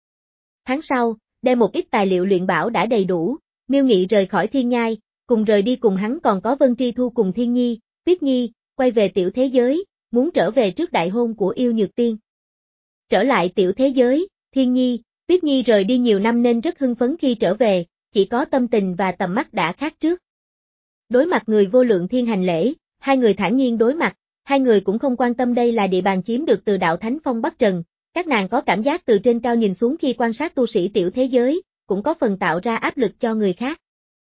Tháng sau, đem một ít tài liệu luyện bảo đã đầy đủ, Miêu Nghị rời khỏi Thiên Nhai, cùng rời đi cùng hắn còn có Vân Tri Thu cùng Thiên Nhi, Tuyết Nhi, quay về tiểu thế giới, muốn trở về trước đại hôn của Yêu Nhược Tiên. Trở lại tiểu thế giới, Thiên Nhi, Tuyết Nhi rời đi nhiều năm nên rất hưng phấn khi trở về, chỉ có tâm tình và tầm mắt đã khác trước. Đối mặt người vô lượng thiên hành lễ, hai người thản nhiên đối mặt, hai người cũng không quan tâm đây là địa bàn chiếm được từ đạo Thánh Phong Bắc Trần, các nàng có cảm giác từ trên cao nhìn xuống khi quan sát tu sĩ tiểu thế giới, cũng có phần tạo ra áp lực cho người khác.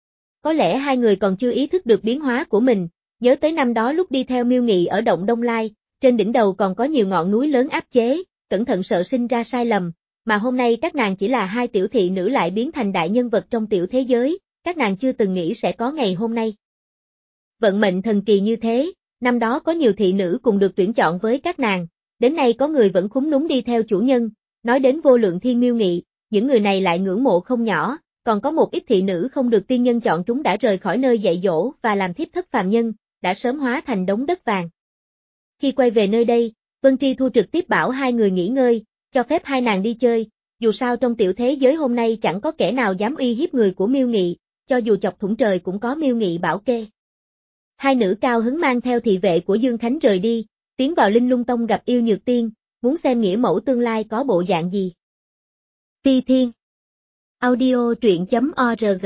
Có lẽ hai người còn chưa ý thức được biến hóa của mình, nhớ tới năm đó lúc đi theo Miêu Nghị ở động Đông Lai, trên đỉnh đầu còn có nhiều ngọn núi lớn áp chế, cẩn thận sợ sinh ra sai lầm, mà hôm nay các nàng chỉ là hai tiểu thị nữ lại biến thành đại nhân vật trong tiểu thế giới, các nàng chưa từng nghĩ sẽ có ngày hôm nay. Vận mệnh thần kỳ như thế, năm đó có nhiều thị nữ cùng được tuyển chọn với các nàng, đến nay có người vẫn khúm núm đi theo chủ nhân, nói đến vô lượng thiên miêu nghị, những người này lại ngưỡng mộ không nhỏ, còn có một ít thị nữ không được tiên nhân chọn chúng đã rời khỏi nơi dạy dỗ và làm thiếp thất phàm nhân, đã sớm hóa thành đống đất vàng. Khi quay về nơi đây, Vân Tri Thu trực tiếp bảo hai người nghỉ ngơi, cho phép hai nàng đi chơi, dù sao trong tiểu thế giới hôm nay chẳng có kẻ nào dám uy hiếp người của Miêu Nghị, cho dù chọc thủng trời cũng có Miêu Nghị bảo kê. Hai nữ cao hứng mang theo thị vệ của Dương Khánh rời đi, tiến vào Linh Lung Tông gặp Yêu Nhược Tiên, muốn xem nghĩa mẫu tương lai có bộ dạng gì. Phi Thiên Audio truyện chấm org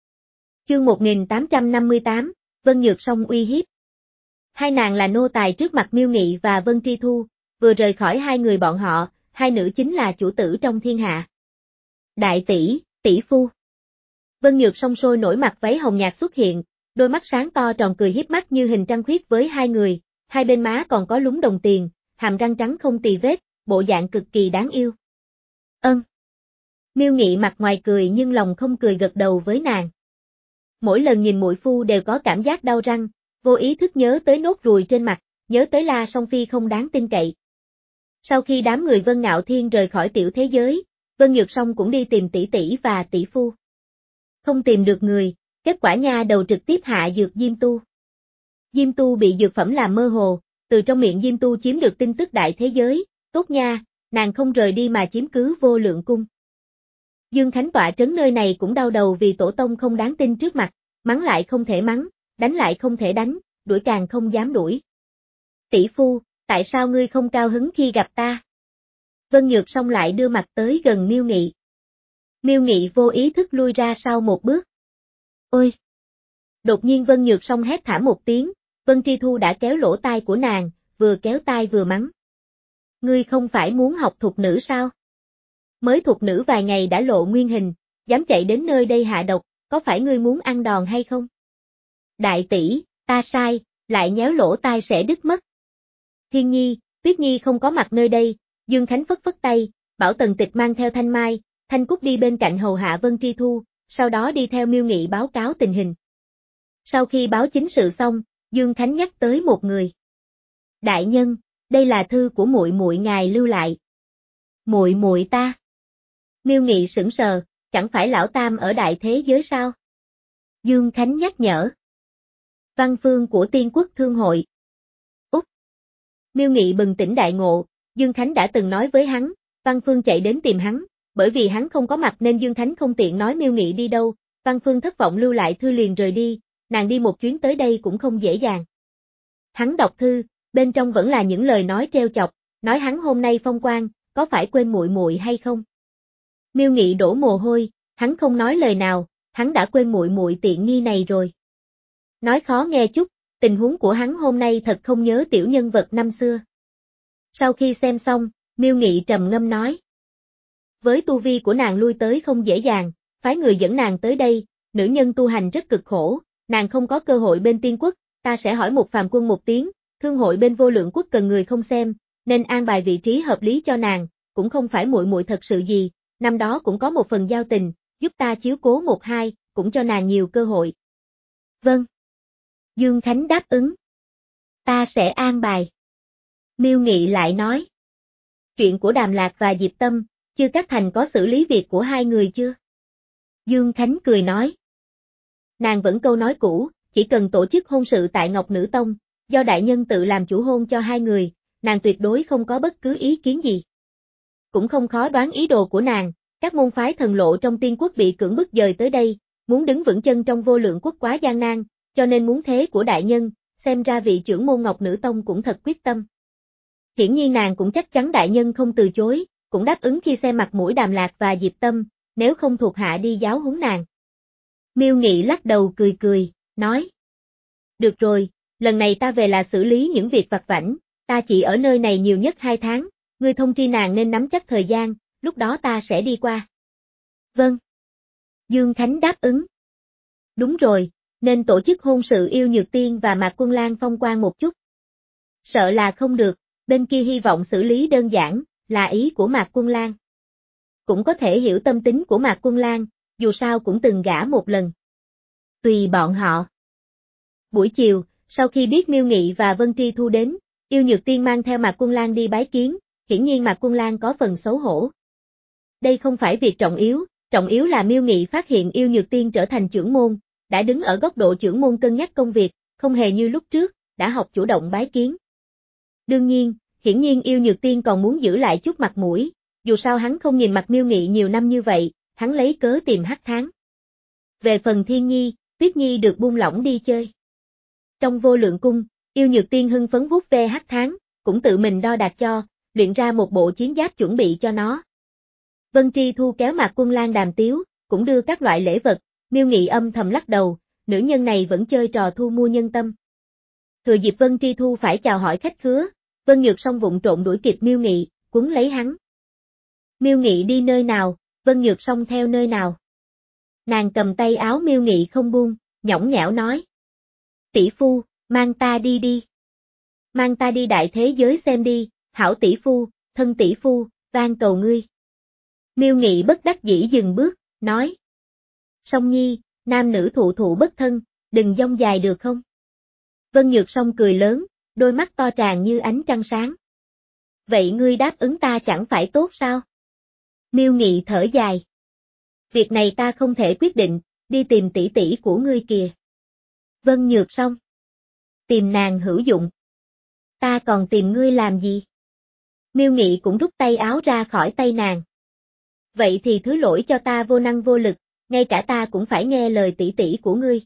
Chương một nghìn tám trăm năm mươi tám, Vân Nhược Song uy hiếp. Hai nàng là nô tài trước mặt Miêu Nghị và Vân Tri Thu, vừa rời khỏi hai người bọn họ, hai nữ chính là chủ tử trong thiên hạ. Đại tỷ, tỷ phu. Vân Nhược Song sôi nổi mặc váy hồng nhạt xuất hiện, đôi mắt sáng to tròn cười hiếp mắt như hình trăng khuyết với hai người, hai bên má còn có lúm đồng tiền, hàm răng trắng không tì vết, bộ dạng cực kỳ đáng yêu. Ân. Miêu Nghị mặt ngoài cười nhưng lòng không cười gật đầu với nàng. Mỗi lần nhìn muội phu đều có cảm giác đau răng, vô ý thức nhớ tới nốt ruồi trên mặt, nhớ tới La Song Phi không đáng tin cậy. Sau khi đám người Vân Ngạo Thiên rời khỏi tiểu thế giới, Vân Nhược Song cũng đi tìm tỷ tỷ và tỷ phu. Không tìm được người, kết quả nha đầu trực tiếp hạ dược Diêm Tu. Diêm Tu bị dược phẩm làm mơ hồ, từ trong miệng Diêm Tu chiếm được tin tức đại thế giới, tốt nha, nàng không rời đi mà chiếm cứ Vô Lượng Cung. Dương Khánh tọa trấn nơi này cũng đau đầu vì tổ tông không đáng tin trước mặt, mắng lại không thể mắng, đánh lại không thể đánh, đuổi càng không dám đuổi. Tỷ phu, tại sao ngươi không cao hứng khi gặp ta? Vân Nhược Song lại đưa mặt tới gần Miêu Nghị. Miêu Nghị vô ý thức lui ra sau một bước. Ôi! Đột nhiên Vân Nhược Song hét thảm một tiếng, Vân Tri Thu đã kéo lỗ tai của nàng, vừa kéo tai vừa mắng. Ngươi không phải muốn học thục nữ sao? Mới thục nữ vài ngày đã lộ nguyên hình, dám chạy đến nơi đây hạ độc, có phải ngươi muốn ăn đòn hay không? Đại tỷ, ta sai, lại nhéo lỗ tai sẽ đứt mất. Thiên Nhi, Tuyết Nhi không có mặt nơi đây, Dương Khánh phất phất tay, bảo Tần Tịch mang theo Thanh Mai, Thanh Cúc đi bên cạnh hầu hạ Vân Tri Thu, sau đó đi theo Miêu Nghị báo cáo tình hình. Sau khi báo chính sự xong, Dương Khánh nhắc tới một người. Đại nhân, đây là thư của muội muội ngài lưu lại. Muội muội ta? Miêu Nghị sững sờ, chẳng phải lão tam ở đại thế giới sao? Dương Khánh nhắc nhở. Văn phương của Tiên Quốc Thương hội. Úc. Miêu Nghị bừng tỉnh đại ngộ, Dương Khánh đã từng nói với hắn, Văn Phương chạy đến tìm hắn, bởi vì hắn không có mặt nên Dương Khánh không tiện nói Miêu Nghị đi đâu, Văn Phương thất vọng lưu lại thư liền rời đi, nàng đi một chuyến tới đây cũng không dễ dàng. Hắn đọc thư, bên trong vẫn là những lời nói trêu chọc, nói hắn hôm nay phong quang, có phải quên muội muội hay không? Miêu Nghị đổ mồ hôi, hắn không nói lời nào, hắn đã quên muội muội tiện nghi này rồi. Nói khó nghe chút, tình huống của hắn hôm nay thật không nhớ tiểu nhân vật năm xưa. Sau khi xem xong, Miêu Nghị trầm ngâm nói. Với tu vi của nàng lui tới không dễ dàng, phái người dẫn nàng tới đây, nữ nhân tu hành rất cực khổ, nàng không có cơ hội bên Tiên Quốc, ta sẽ hỏi một phàm quân một tiếng, thương hội bên Vô Lượng Quốc cần người không xem, nên an bài vị trí hợp lý cho nàng, cũng không phải muội muội thật sự gì, năm đó cũng có một phần giao tình, giúp ta chiếu cố một hai, cũng cho nàng nhiều cơ hội. Vâng. Dương Khánh đáp ứng. Ta sẽ an bài. Miêu Nghị lại nói. Chuyện của Đàm Lạc và Diệp Tâm, chưa các thành có xử lý việc của hai người chưa? Dương Khánh cười nói. Nàng vẫn câu nói cũ, chỉ cần tổ chức hôn sự tại Ngọc Nữ Tông, do đại nhân tự làm chủ hôn cho hai người, nàng tuyệt đối không có bất cứ ý kiến gì. Cũng không khó đoán ý đồ của nàng, các môn phái thần lộ trong Tiên Quốc bị cưỡng bức dời tới đây, muốn đứng vững chân trong Vô Lượng Quốc quá gian nan, cho nên muốn thế của đại nhân, xem ra vị trưởng môn Ngọc Nữ Tông cũng thật quyết tâm. Hiển nhiên nàng cũng chắc chắn đại nhân không từ chối, cũng đáp ứng khi xem mặt mũi Đàm Lạc và Diệp Tâm, nếu không thuộc hạ đi giáo huấn nàng. Miêu Nghị lắc đầu cười cười, nói. Được rồi, lần này ta về là xử lý những việc vặt vãnh, ta chỉ ở nơi này nhiều nhất hai tháng, ngươi thông tri nàng nên nắm chắc thời gian, lúc đó ta sẽ đi qua. Vâng. Dương Khánh đáp ứng. Đúng rồi, nên tổ chức hôn sự Yêu Nhược Tiên và Mạc Quân Lan phong quang một chút. Sợ là không được, bên kia hy vọng xử lý đơn giản, là ý của Mạc Quân Lan. cũng có thể hiểu tâm tính của Mạc Quân Lan, dù sao cũng từng gả một lần. Tùy bọn họ. Buổi chiều, sau khi biết Miêu Nghị và Vân Tri Thu đến, Yêu Nhược Tiên mang theo Mạc Quân Lan đi bái kiến, hiển nhiên Mạc Quân Lan có phần xấu hổ. Đây không phải việc trọng yếu, trọng yếu là Miêu Nghị phát hiện Yêu Nhược Tiên trở thành trưởng môn, đã đứng ở góc độ trưởng môn cân nhắc công việc, không hề như lúc trước, đã học chủ động bái kiến. Đương nhiên, hiển nhiên Yêu Nhược Tiên còn muốn giữ lại chút mặt mũi, dù sao hắn không nhìn mặt Miêu Nghị nhiều năm như vậy, hắn lấy cớ tìm hắc tháng. Về phần Thiên Nhi, Tuyết Nhi được buông lỏng đi chơi. Trong Vô Lượng Cung, Yêu Nhược Tiên hưng phấn vuốt ve hắc tháng, cũng tự mình đo đạc cho, luyện ra một bộ chiến giáp chuẩn bị cho nó. Vân Tri Thu kéo Mạc Quân Lan đàm tiếu, cũng đưa các loại lễ vật, Miêu Nghị âm thầm lắc đầu, nữ nhân này vẫn chơi trò thu mua nhân tâm. Thừa dịp Vân Tri Thu phải chào hỏi khách khứa, Vân Nhược Song vụng trộn đuổi kịp Miêu Nghị, cuốn lấy hắn. Miêu Nghị đi nơi nào, Vân Nhược Song theo nơi nào. Nàng cầm tay áo Miêu Nghị không buông, nhõng nhẽo nói. Tỷ phu, mang ta đi đi. Mang ta đi đại thế giới xem đi, hảo tỷ phu, thân tỷ phu, van cầu ngươi. Miêu Nghị bất đắc dĩ dừng bước, nói. Song Nhi, nam nữ thụ thụ bất thân, đừng dông dài được không? Vân Nhược Song cười lớn, đôi mắt to tràn như ánh trăng sáng. Vậy ngươi đáp ứng ta chẳng phải tốt sao? Miêu Nghị thở dài. Việc này ta không thể quyết định, đi tìm tỷ tỷ của ngươi kìa. Vân Nhược Song. Tìm nàng hữu dụng. Ta còn tìm ngươi làm gì? Miêu Nghị cũng rút tay áo ra khỏi tay nàng. Vậy thì thứ lỗi cho ta vô năng vô lực, ngay cả ta cũng phải nghe lời tỷ tỷ của ngươi.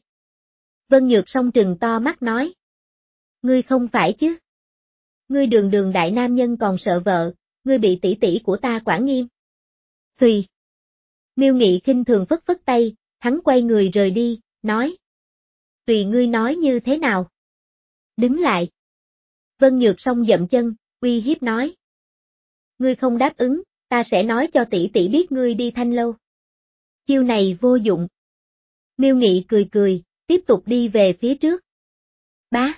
Vân Nhược Song trừng to mắt nói. Ngươi không phải chứ? Ngươi đường đường đại nam nhân còn sợ vợ, ngươi bị tỷ tỷ của ta quản nghiêm. Phì. Miêu Nghị khinh thường phất phất tay, hắn quay người rời đi, nói. Tùy ngươi nói như thế nào. Đứng lại. Vân Nhược Song dậm chân, uy hiếp nói. Ngươi không đáp ứng, ta sẽ nói cho tỷ tỷ biết ngươi đi Thanh Lâu. Chiêu này vô dụng. Miêu Nghị cười cười, tiếp tục đi về phía trước. Bá.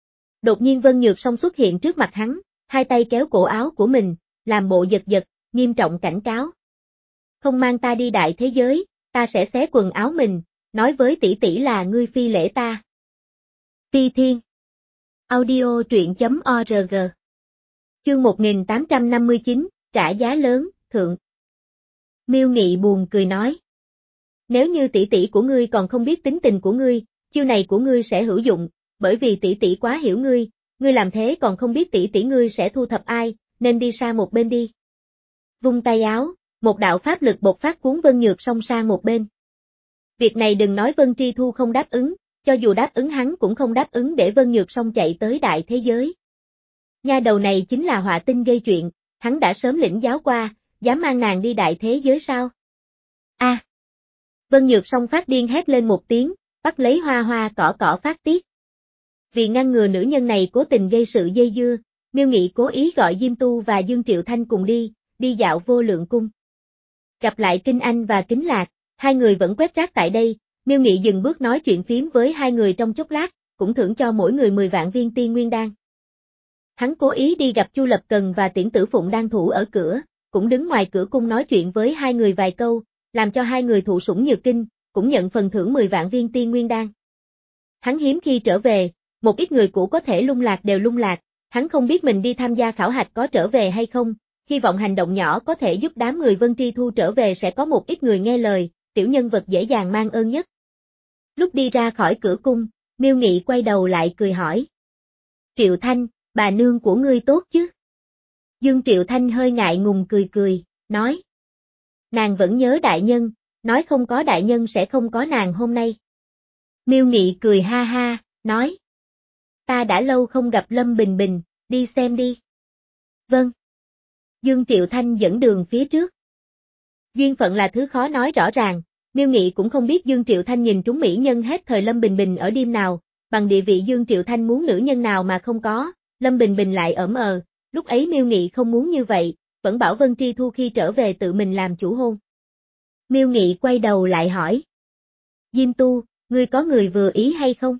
Đột nhiên Vân Nhược Song xuất hiện trước mặt hắn, hai tay kéo cổ áo của mình, làm bộ giật giật, nghiêm trọng cảnh cáo. Không mang ta đi đại thế giới, ta sẽ xé quần áo mình, nói với tỷ tỷ là ngươi phi lễ ta. Phi Thiên. Audio truyện chấm org. Chương một nghìn tám trăm năm mươi chín, trả giá lớn, thượng. Miêu Nghị buồn cười nói. Nếu như tỷ tỷ của ngươi còn không biết tính tình của ngươi, chiêu này của ngươi sẽ hữu dụng, bởi vì tỷ tỷ quá hiểu ngươi, ngươi làm thế còn không biết tỷ tỷ ngươi sẽ thu thập ai, nên đi sang một bên đi. Vung tay áo, một đạo pháp lực bộc phát cuốn Vân Nhược Song sang một bên. Việc này đừng nói Vân Tri Thu không đáp ứng, cho dù đáp ứng hắn cũng không đáp ứng để Vân Nhược Song chạy tới đại thế giới. Nha đầu này chính là họa tinh gây chuyện, hắn đã sớm lĩnh giáo qua, dám mang nàng đi đại thế giới sao? A! À. Vân Nhược Song phát điên hét lên một tiếng, bắt lấy hoa hoa cỏ cỏ phát tiết. Vì ngăn ngừa nữ nhân này cố tình gây sự dây dưa, Miêu Nghị cố ý gọi Diêm Tu và Dương Triệu Thanh cùng đi, đi dạo Vô Lượng Cung. Gặp lại Kinh Anh và Kính Lạc, hai người vẫn quét rác tại đây, Miêu Nghị dừng bước nói chuyện phím với hai người trong chốc lát, cũng thưởng cho mỗi người mười vạn viên tiên nguyên đan. Hắn cố ý đi gặp Chu Lập Cần và Tiễn Tử Phụng đang thủ ở cửa, cũng đứng ngoài cửa cung nói chuyện với hai người vài câu, làm cho hai người thụ sủng nhược kinh, cũng nhận phần thưởng mười vạn viên tiên nguyên đan. Hắn hiếm khi trở về, một ít người cũ có thể lung lạc đều lung lạc, hắn không biết mình đi tham gia khảo hạch có trở về hay không, hy vọng hành động nhỏ có thể giúp đám người Vân Tri Thu trở về sẽ có một ít người nghe lời, tiểu nhân vật dễ dàng mang ơn nhất. Lúc đi ra khỏi cửa cung, Miêu Nghị quay đầu lại cười hỏi. Triệu Thanh, bà nương của ngươi tốt chứ? Dương Triệu Thanh hơi ngại ngùng cười cười, nói. Nàng vẫn nhớ đại nhân, nói không có đại nhân sẽ không có nàng hôm nay. Miêu Nghị cười ha ha, nói. Ta đã lâu không gặp Lâm Bình Bình, đi xem đi. Vâng. Dương Triệu Thanh dẫn đường phía trước. Duyên phận là thứ khó nói rõ ràng, Miêu Nghị cũng không biết Dương Triệu Thanh nhìn trúng mỹ nhân hết thời Lâm Bình Bình ở đêm nào, bằng địa vị Dương Triệu Thanh muốn nữ nhân nào mà không có, Lâm Bình Bình lại ẩm ờ, lúc ấy Miêu Nghị không muốn như vậy, vẫn bảo Vân Tri Thu khi trở về tự mình làm chủ hôn. Miêu Nghị quay đầu lại hỏi. Diêm Tu, ngươi có người vừa ý hay không?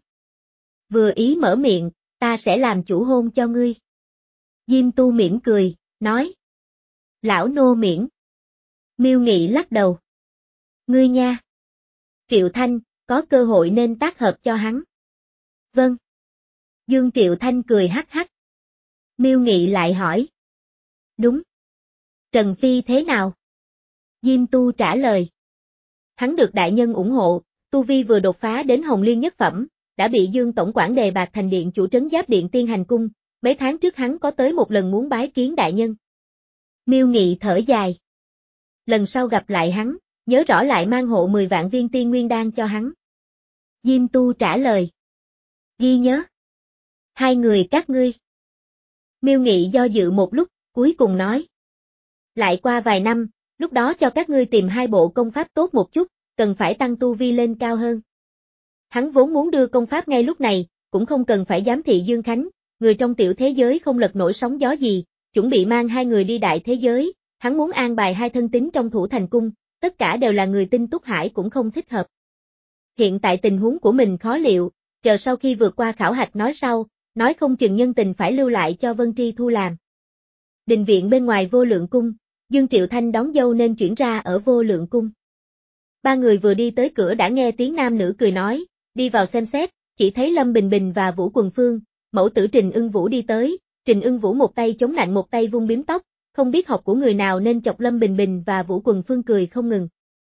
Vừa ý mở miệng, ta sẽ làm chủ hôn cho ngươi. Diêm Tu mỉm cười, nói. Lão nô miễn. Miêu Nghị lắc đầu. Ngươi nha. Triệu Thanh, có cơ hội nên tác hợp cho hắn. Vâng. Dương Triệu Thanh cười hắc hắc. Miêu Nghị lại hỏi. Đúng. Trần Phi thế nào? Diêm Tu trả lời. Hắn được đại nhân ủng hộ, tu vi vừa đột phá đến Hồng Liên nhất phẩm, đã bị Dương tổng quản đề bạt thành điện chủ trấn Giáp Điện Tiên Hành Cung, mấy tháng trước hắn có tới một lần muốn bái kiến đại nhân. Miêu Nghị thở dài. Lần sau gặp lại hắn, nhớ rõ lại mang hộ mười vạn viên tiên nguyên đan cho hắn. Diêm Tu trả lời. Ghi nhớ. Hai người các ngươi. Miêu Nghị do dự một lúc, cuối cùng nói. Lại qua vài năm, lúc đó cho các ngươi tìm hai bộ công pháp tốt một chút, cần phải tăng tu vi lên cao hơn. Hắn vốn muốn đưa công pháp ngay lúc này, cũng không cần phải giám thị Dương Khánh, người trong tiểu thế giới không lật nổi sóng gió gì, chuẩn bị mang hai người đi đại thế giới, hắn muốn an bài hai thân tín trong Thủ Thành Cung, tất cả đều là người tinh túc hải cũng không thích hợp. Hiện tại tình huống của mình khó liệu, chờ sau khi vượt qua khảo hạch nói sau, nói không chừng nhân tình phải lưu lại cho Vân Tri Thu làm. Đình viện bên ngoài Vô Lượng Cung, Dương Triệu Thanh đón dâu nên chuyển ra ở Vô Lượng Cung. Ba người vừa đi tới cửa đã nghe tiếng nam nữ cười nói, đi vào xem xét, chỉ thấy Lâm Bình Bình và Vũ Quần Phương, mẫu tử Trình Ưng Vũ đi tới, Trình Ưng Vũ một tay chống lạnh một tay vung bím tóc, không biết học của người nào nên chọc Lâm Bình Bình và Vũ Quần Phương cười không ngừng.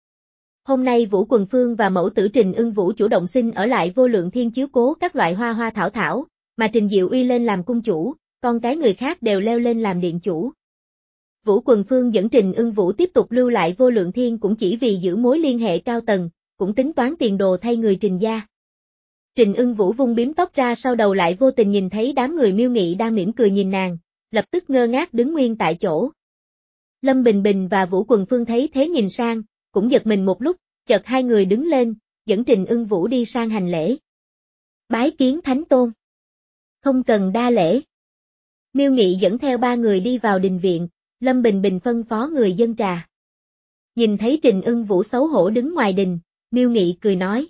Hôm nay Vũ Quần Phương và mẫu tử Trình Ưng Vũ chủ động xin ở lại Vô Lượng Thiên chiếu cố các loại hoa hoa thảo thảo, mà Trình Diệu Uy lên làm cung chủ, con cái người khác đều leo lên làm điện chủ. Vũ Quần Phương dẫn Trình Ưng Vũ tiếp tục lưu lại Vô Lượng Thiên cũng chỉ vì giữ mối liên hệ cao tầng, cũng tính toán tiền đồ thay người Trình gia. Trình Ưng Vũ vung bím tóc ra sau đầu lại vô tình nhìn thấy đám người Miêu Nghị đang mỉm cười nhìn nàng, lập tức ngơ ngác đứng nguyên tại chỗ. Lâm Bình Bình và Vũ Quần Phương thấy thế nhìn sang, cũng giật mình một lúc, chợt hai người đứng lên, dẫn Trình Ưng Vũ đi sang hành lễ. Bái kiến Thánh Tôn. Không cần đa lễ. Miêu Nghị dẫn theo ba người đi vào đình viện, Lâm Bình Bình phân phó người dâng trà. Nhìn thấy Trình Ưng Vũ xấu hổ đứng ngoài đình, Miêu Nghị cười nói.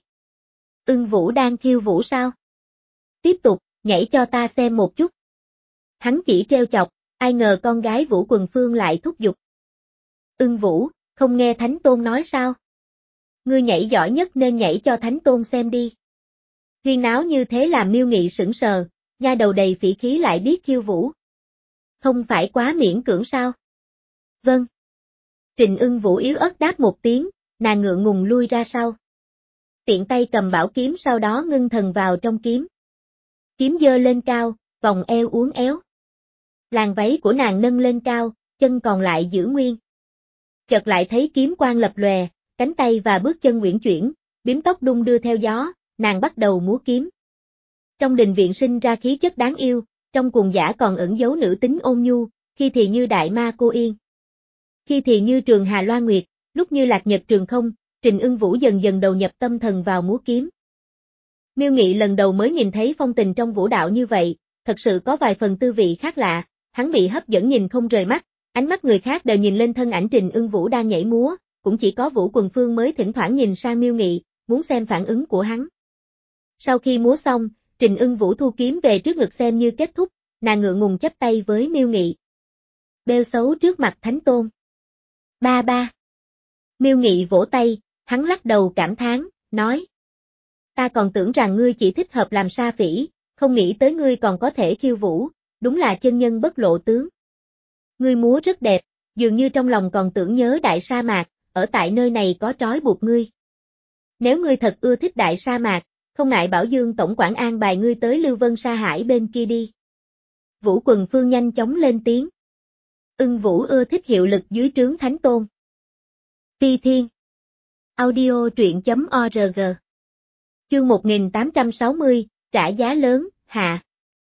Ưng Vũ đang khiêu vũ sao? Tiếp tục, nhảy cho ta xem một chút. Hắn chỉ trêu chọc, ai ngờ con gái Vũ Quần Phương lại thúc giục. Ưng Vũ, không nghe Thánh Tôn nói sao? Ngươi nhảy giỏi nhất nên nhảy cho Thánh Tôn xem đi. Huyên náo như thế làm Miêu Nghị sững sờ, nha đầu đầy phỉ khí lại biết khiêu vũ. Không phải quá miễn cưỡng sao? Vâng. Trình Ưng Vũ yếu ớt đáp một tiếng, nàng ngượng ngùng lui ra sau. Tiện tay cầm bảo kiếm sau đó ngưng thần vào trong kiếm. Kiếm giơ lên cao, vòng eo uốn éo. Làn váy của nàng nâng lên cao, chân còn lại giữ nguyên. Chợt lại thấy kiếm quang lập lòe, cánh tay và bước chân uyển chuyển, bím tóc đung đưa theo gió, nàng bắt đầu múa kiếm. Trong đình viện sinh ra khí chất đáng yêu, trong cuồng dã còn ẩn giấu nữ tính ôn nhu, khi thì như đại ma cô yên. Khi thì như trường Hà Loan Nguyệt, lúc như lạc nhật trường không, Trình Ưng Vũ dần dần đầu nhập tâm thần vào múa kiếm. Miêu Nghị lần đầu mới nhìn thấy phong tình trong vũ đạo như vậy, thật sự có vài phần tư vị khác lạ, hắn bị hấp dẫn nhìn không rời mắt, ánh mắt người khác đều nhìn lên thân ảnh Trình Ưng Vũ đang nhảy múa, cũng chỉ có Vũ Quần Phương mới thỉnh thoảng nhìn sang Miêu Nghị, muốn xem phản ứng của hắn. Sau khi múa xong, Trình Ưng Vũ thu kiếm về trước ngực xem như kết thúc, nàng ngượng ngùng chắp tay với Miêu Nghị. Bêu xấu trước mặt Thánh Tôn. Ba ba. Miêu Nghị vỗ tay, hắn lắc đầu cảm thán, nói. Ta còn tưởng rằng ngươi chỉ thích hợp làm sa phỉ, không nghĩ tới ngươi còn có thể khiêu vũ, đúng là chân nhân bất lộ tướng. Ngươi múa rất đẹp, dường như trong lòng còn tưởng nhớ đại sa mạc, ở tại nơi này có trói buộc ngươi. Nếu ngươi thật ưa thích đại sa mạc, không ngại bảo Dương tổng quản an bài ngươi tới Lưu Vân Sa Hải bên kia đi. Vũ Quần Phương nhanh chóng lên tiếng. Ưng Vũ ưa thích hiệu lực dưới trướng Thánh Tôn. Phi Thiên. Audio truyện chấm org. Chương một nghìn tám trăm sáu mươi, trả giá lớn, hạ.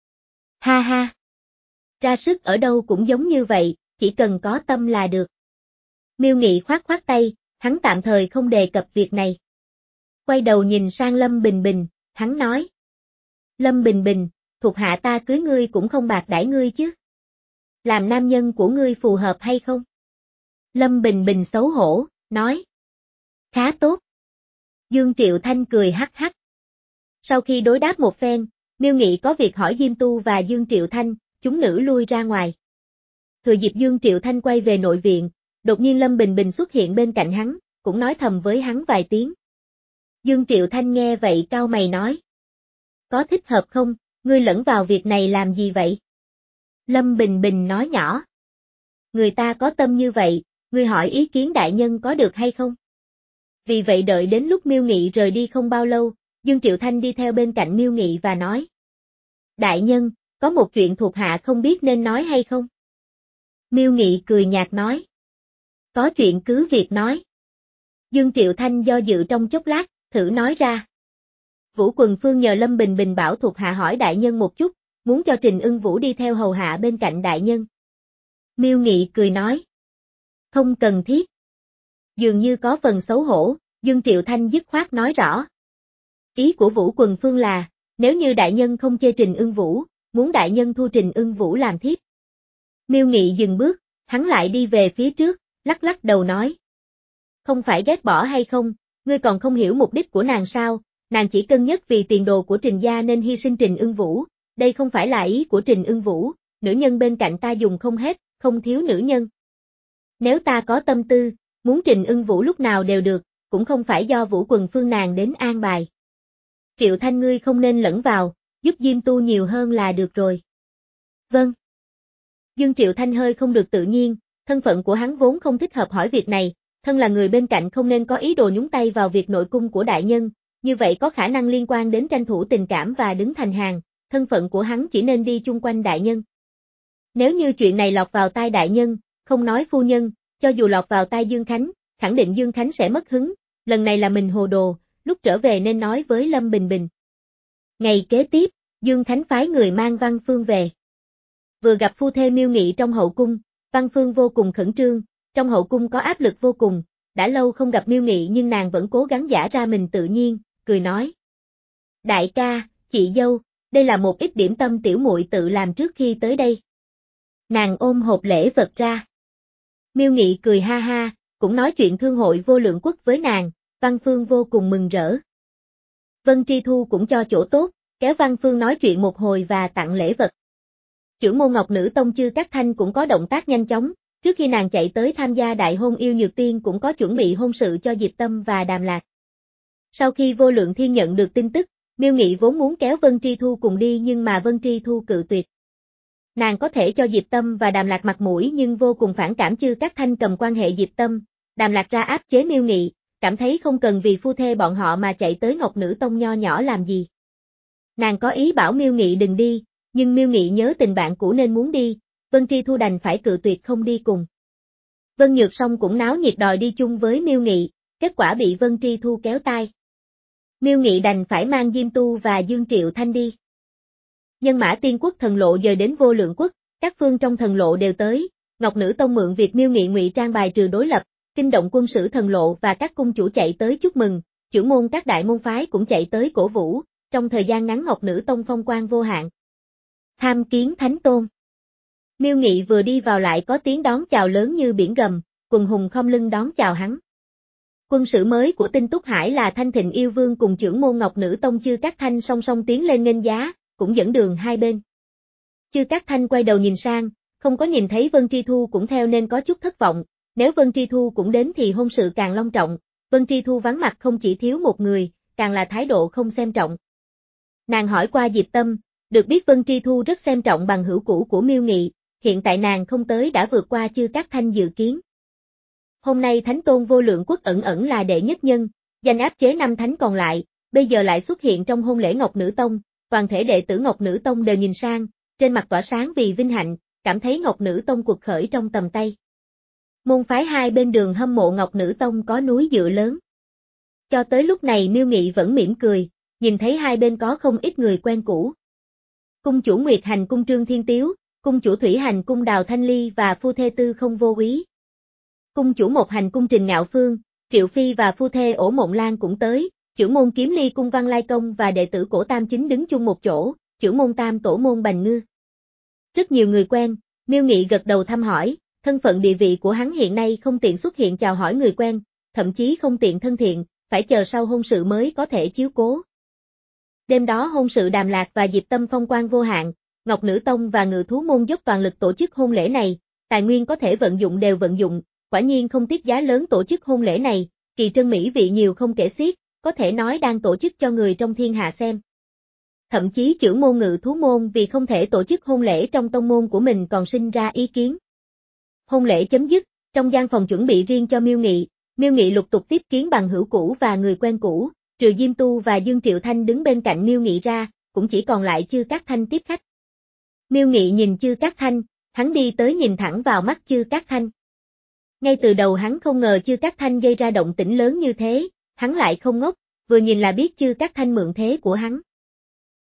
Ha ha. Ra sức ở đâu cũng giống như vậy, chỉ cần có tâm là được. Miêu Nghị khoát khoát tay, hắn tạm thời không đề cập việc này. Quay đầu nhìn sang Lâm Bình Bình, hắn nói. Lâm Bình Bình, thuộc hạ ta cưới ngươi cũng không bạc đãi ngươi chứ. Làm nam nhân của ngươi phù hợp hay không? Lâm Bình Bình xấu hổ, nói. Khá tốt. Dương Triệu Thanh cười hắc hắc. Sau khi đối đáp một phen, Miêu Nghị có việc hỏi Diêm Tu và Dương Triệu Thanh, chúng nữ lui ra ngoài. Thừa dịp Dương Triệu Thanh quay về nội viện, Đột nhiên Lâm Bình Bình xuất hiện bên cạnh hắn, cũng nói thầm với hắn vài tiếng. Dương Triệu Thanh nghe vậy cau mày nói. Có thích hợp không, ngươi lẫn vào việc này làm gì vậy? Lâm Bình Bình nói nhỏ. Người ta có tâm như vậy, ngươi hỏi ý kiến đại nhân có được hay không? Vì vậy đợi đến lúc Miêu Nghị rời đi không bao lâu, Dương Triệu Thanh đi theo bên cạnh Miêu Nghị và nói. Đại nhân, có một chuyện thuộc hạ không biết nên nói hay không? Miêu Nghị cười nhạt nói. Có chuyện cứ việc nói. Dương Triệu Thanh do dự trong chốc lát, thử nói ra. Vũ Quần Phương nhờ Lâm Bình Bình bảo thuộc hạ hỏi đại nhân một chút, muốn cho Trình Ưng Vũ đi theo hầu hạ bên cạnh đại nhân. Miêu Nghị cười nói. Không cần thiết. Dường như có phần xấu hổ, Dương Triệu Thanh dứt khoát nói rõ. Ý của Vũ Quần Phương là, nếu như đại nhân không chê Trình Ưng Vũ, muốn đại nhân thu Trình Ưng Vũ làm thiếp. Miêu Nghị dừng bước, hắn lại đi về phía trước, lắc lắc đầu nói. Không phải ghét bỏ hay không, ngươi còn không hiểu mục đích của nàng sao, nàng chỉ cân nhắc vì tiền đồ của Trình gia nên hy sinh Trình Ưng Vũ, đây không phải là ý của Trình Ưng Vũ, nữ nhân bên cạnh ta dùng không hết, không thiếu nữ nhân. Nếu ta có tâm tư, muốn Trình Ưng Vũ lúc nào đều được, cũng không phải do Vũ Quần Phương nàng đến an bài. Triệu Thanh ngươi không nên lẫn vào, giúp Diêm Tu nhiều hơn là được rồi. Vâng. Dương Triệu Thanh hơi không được tự nhiên, thân phận của hắn vốn không thích hợp hỏi việc này, thân là người bên cạnh không nên có ý đồ nhúng tay vào việc nội cung của đại nhân, như vậy có khả năng liên quan đến tranh thủ tình cảm và đứng thành hàng, thân phận của hắn chỉ nên đi chung quanh đại nhân. Nếu như chuyện này lọt vào tai đại nhân, không nói phu nhân, cho dù lọt vào tai Dương Khánh, khẳng định Dương Khánh sẽ mất hứng, lần này là mình hồ đồ, lúc trở về nên nói với Lâm Bình Bình. Ngày kế tiếp, Dương Khánh phái người mang Văn Phương về. Vừa gặp phu thê Miêu Nghị trong hậu cung, Văn Phương vô cùng khẩn trương, trong hậu cung có áp lực vô cùng, đã lâu không gặp Miêu Nghị nhưng nàng vẫn cố gắng giả ra mình tự nhiên, cười nói. Đại ca, chị dâu, đây là một ít điểm tâm tiểu muội tự làm trước khi tới đây. Nàng ôm hộp lễ vật ra. Miêu Nghị cười ha ha, cũng nói chuyện thương hội vô lượng quốc với nàng, Văn Phương vô cùng mừng rỡ. Vân Tri Thu cũng cho chỗ tốt, kéo Văn Phương nói chuyện một hồi và tặng lễ vật. Chưởng môn Ngọc Nữ Tông Chư Cát Thanh cũng có động tác nhanh chóng, trước khi nàng chạy tới tham gia đại hôn Yêu Nhược Tiên cũng có chuẩn bị hôn sự cho Diệp Tâm và Đàm Lạc. Sau khi Vô Lượng Thiên nhận được tin tức, Miêu Nghị vốn muốn kéo Vân Tri Thu cùng đi nhưng mà Vân Tri Thu cự tuyệt. Nàng có thể cho Diệp Tâm và Đàm Lạc mặt mũi nhưng vô cùng phản cảm Chư Cát Thanh cầm quan hệ Diệp Tâm, Đàm Lạc ra áp chế Miêu Nghị, cảm thấy không cần vì phu thê bọn họ mà chạy tới Ngọc Nữ Tông nho nhỏ làm gì. Nàng có ý bảo Miêu Nghị đừng đi, nhưng Miêu Nghị nhớ tình bạn cũ nên muốn đi, Vân Tri Thu đành phải cự tuyệt không đi cùng. Vân Nhược Song cũng náo nhiệt đòi đi chung với Miêu Nghị, kết quả bị Vân Tri Thu kéo tay. Miêu Nghị đành phải mang Diêm Tu và Dương Triệu Thanh đi. Nhân mã Tiên Quốc thần lộ dời đến Vô Lượng Quốc, các phương trong thần lộ đều tới, Ngọc Nữ Tông mượn việc Miêu Nghị ngụy trang bài trừ đối lập, kinh động quân sử thần lộ và các cung chủ chạy tới chúc mừng, chưởng môn các đại môn phái cũng chạy tới cổ vũ, trong thời gian ngắn Ngọc Nữ Tông phong quang vô hạn. Tham kiến Thánh Tôn. Miêu Nghị vừa đi vào lại có tiếng đón chào lớn như biển gầm, quần hùng khom lưng đón chào hắn. Quân sử mới của Tinh Túc Hải là Thanh Thịnh Yêu Vương cùng chưởng môn Ngọc Nữ Tông Chư Cát Thanh song song tiến lên nghênh giá, cũng dẫn đường hai bên. Chư Cát Thanh quay đầu nhìn sang, không có nhìn thấy Vân Tri Thu cũng theo nên có chút thất vọng, nếu Vân Tri Thu cũng đến thì hôn sự càng long trọng, Vân Tri Thu vắng mặt không chỉ thiếu một người, càng là thái độ không xem trọng. Nàng hỏi qua Diệp Tâm, được biết Vân Tri Thu rất xem trọng bằng hữu cũ của Miêu Nghị, hiện tại nàng không tới đã vượt qua Chư Cát Thanh dự kiến. Hôm nay Thánh Tôn Vô Lượng Quốc ẩn ẩn là đệ nhất nhân, giành áp chế năm thánh còn lại, bây giờ lại xuất hiện trong hôn lễ Ngọc Nữ Tông, toàn thể đệ tử Ngọc Nữ Tông đều nhìn sang, trên mặt tỏa sáng vì vinh hạnh, cảm thấy Ngọc Nữ Tông cuộc khởi trong tầm tay. Môn phái hai bên đường hâm mộ Ngọc Nữ Tông có núi dựa lớn. Cho tới lúc này Miêu Nghị vẫn mỉm cười, nhìn thấy hai bên có không ít người quen cũ. Cung chủ Nguyệt Hành cung Trương Thiên Tiếu, cung chủ Thủy Hành cung Đào Thanh Ly và phu thê Tư Không Vô Úy. Cung chủ Một Hành cung Trình Ngạo Phương, Triệu Phi và phu thê Ổ Mộng Lan cũng tới, chưởng môn Kiếm Ly cung Văn Lai Công và đệ tử Cổ Tam Chính đứng chung một chỗ, chưởng môn Tam Tổ môn Bành Ngư. Rất nhiều người quen, Miêu Nghị gật đầu thăm hỏi, thân phận địa vị của hắn hiện nay không tiện xuất hiện chào hỏi người quen, thậm chí không tiện thân thiện, phải chờ sau hôn sự mới có thể chiếu cố. Đêm đó hôn sự Đàm Lạc và Diệp Tâm phong quang vô hạn, Ngọc Nữ Tông và Ngự Thú môn dốc toàn lực tổ chức hôn lễ này, tài nguyên có thể vận dụng đều vận dụng, quả nhiên không tiếc giá lớn tổ chức hôn lễ này, kỳ trân mỹ vị nhiều không kể xiết, có thể nói đang tổ chức cho người trong thiên hạ xem. Thậm chí chưởng môn Ngự thú môn vì không thể tổ chức hôn lễ trong tông môn của mình còn sinh ra ý kiến. Hôn lễ chấm dứt, trong gian phòng chuẩn bị riêng cho Miêu Nghị, Miêu Nghị lục tục tiếp kiến bằng hữu cũ và người quen cũ, trừ Diêm Tu và Dương Triệu Thanh đứng bên cạnh Miêu Nghị ra, cũng chỉ còn lại Chư Cát Thanh tiếp khách. Miêu Nghị nhìn Chư Cát Thanh, hắn đi tới nhìn thẳng vào mắt Chư Cát Thanh. Ngay từ đầu hắn không ngờ Chư Cát Thanh gây ra động tĩnh lớn như thế, hắn lại không ngốc, vừa nhìn là biết Chư Cát Thanh mượn thế của hắn.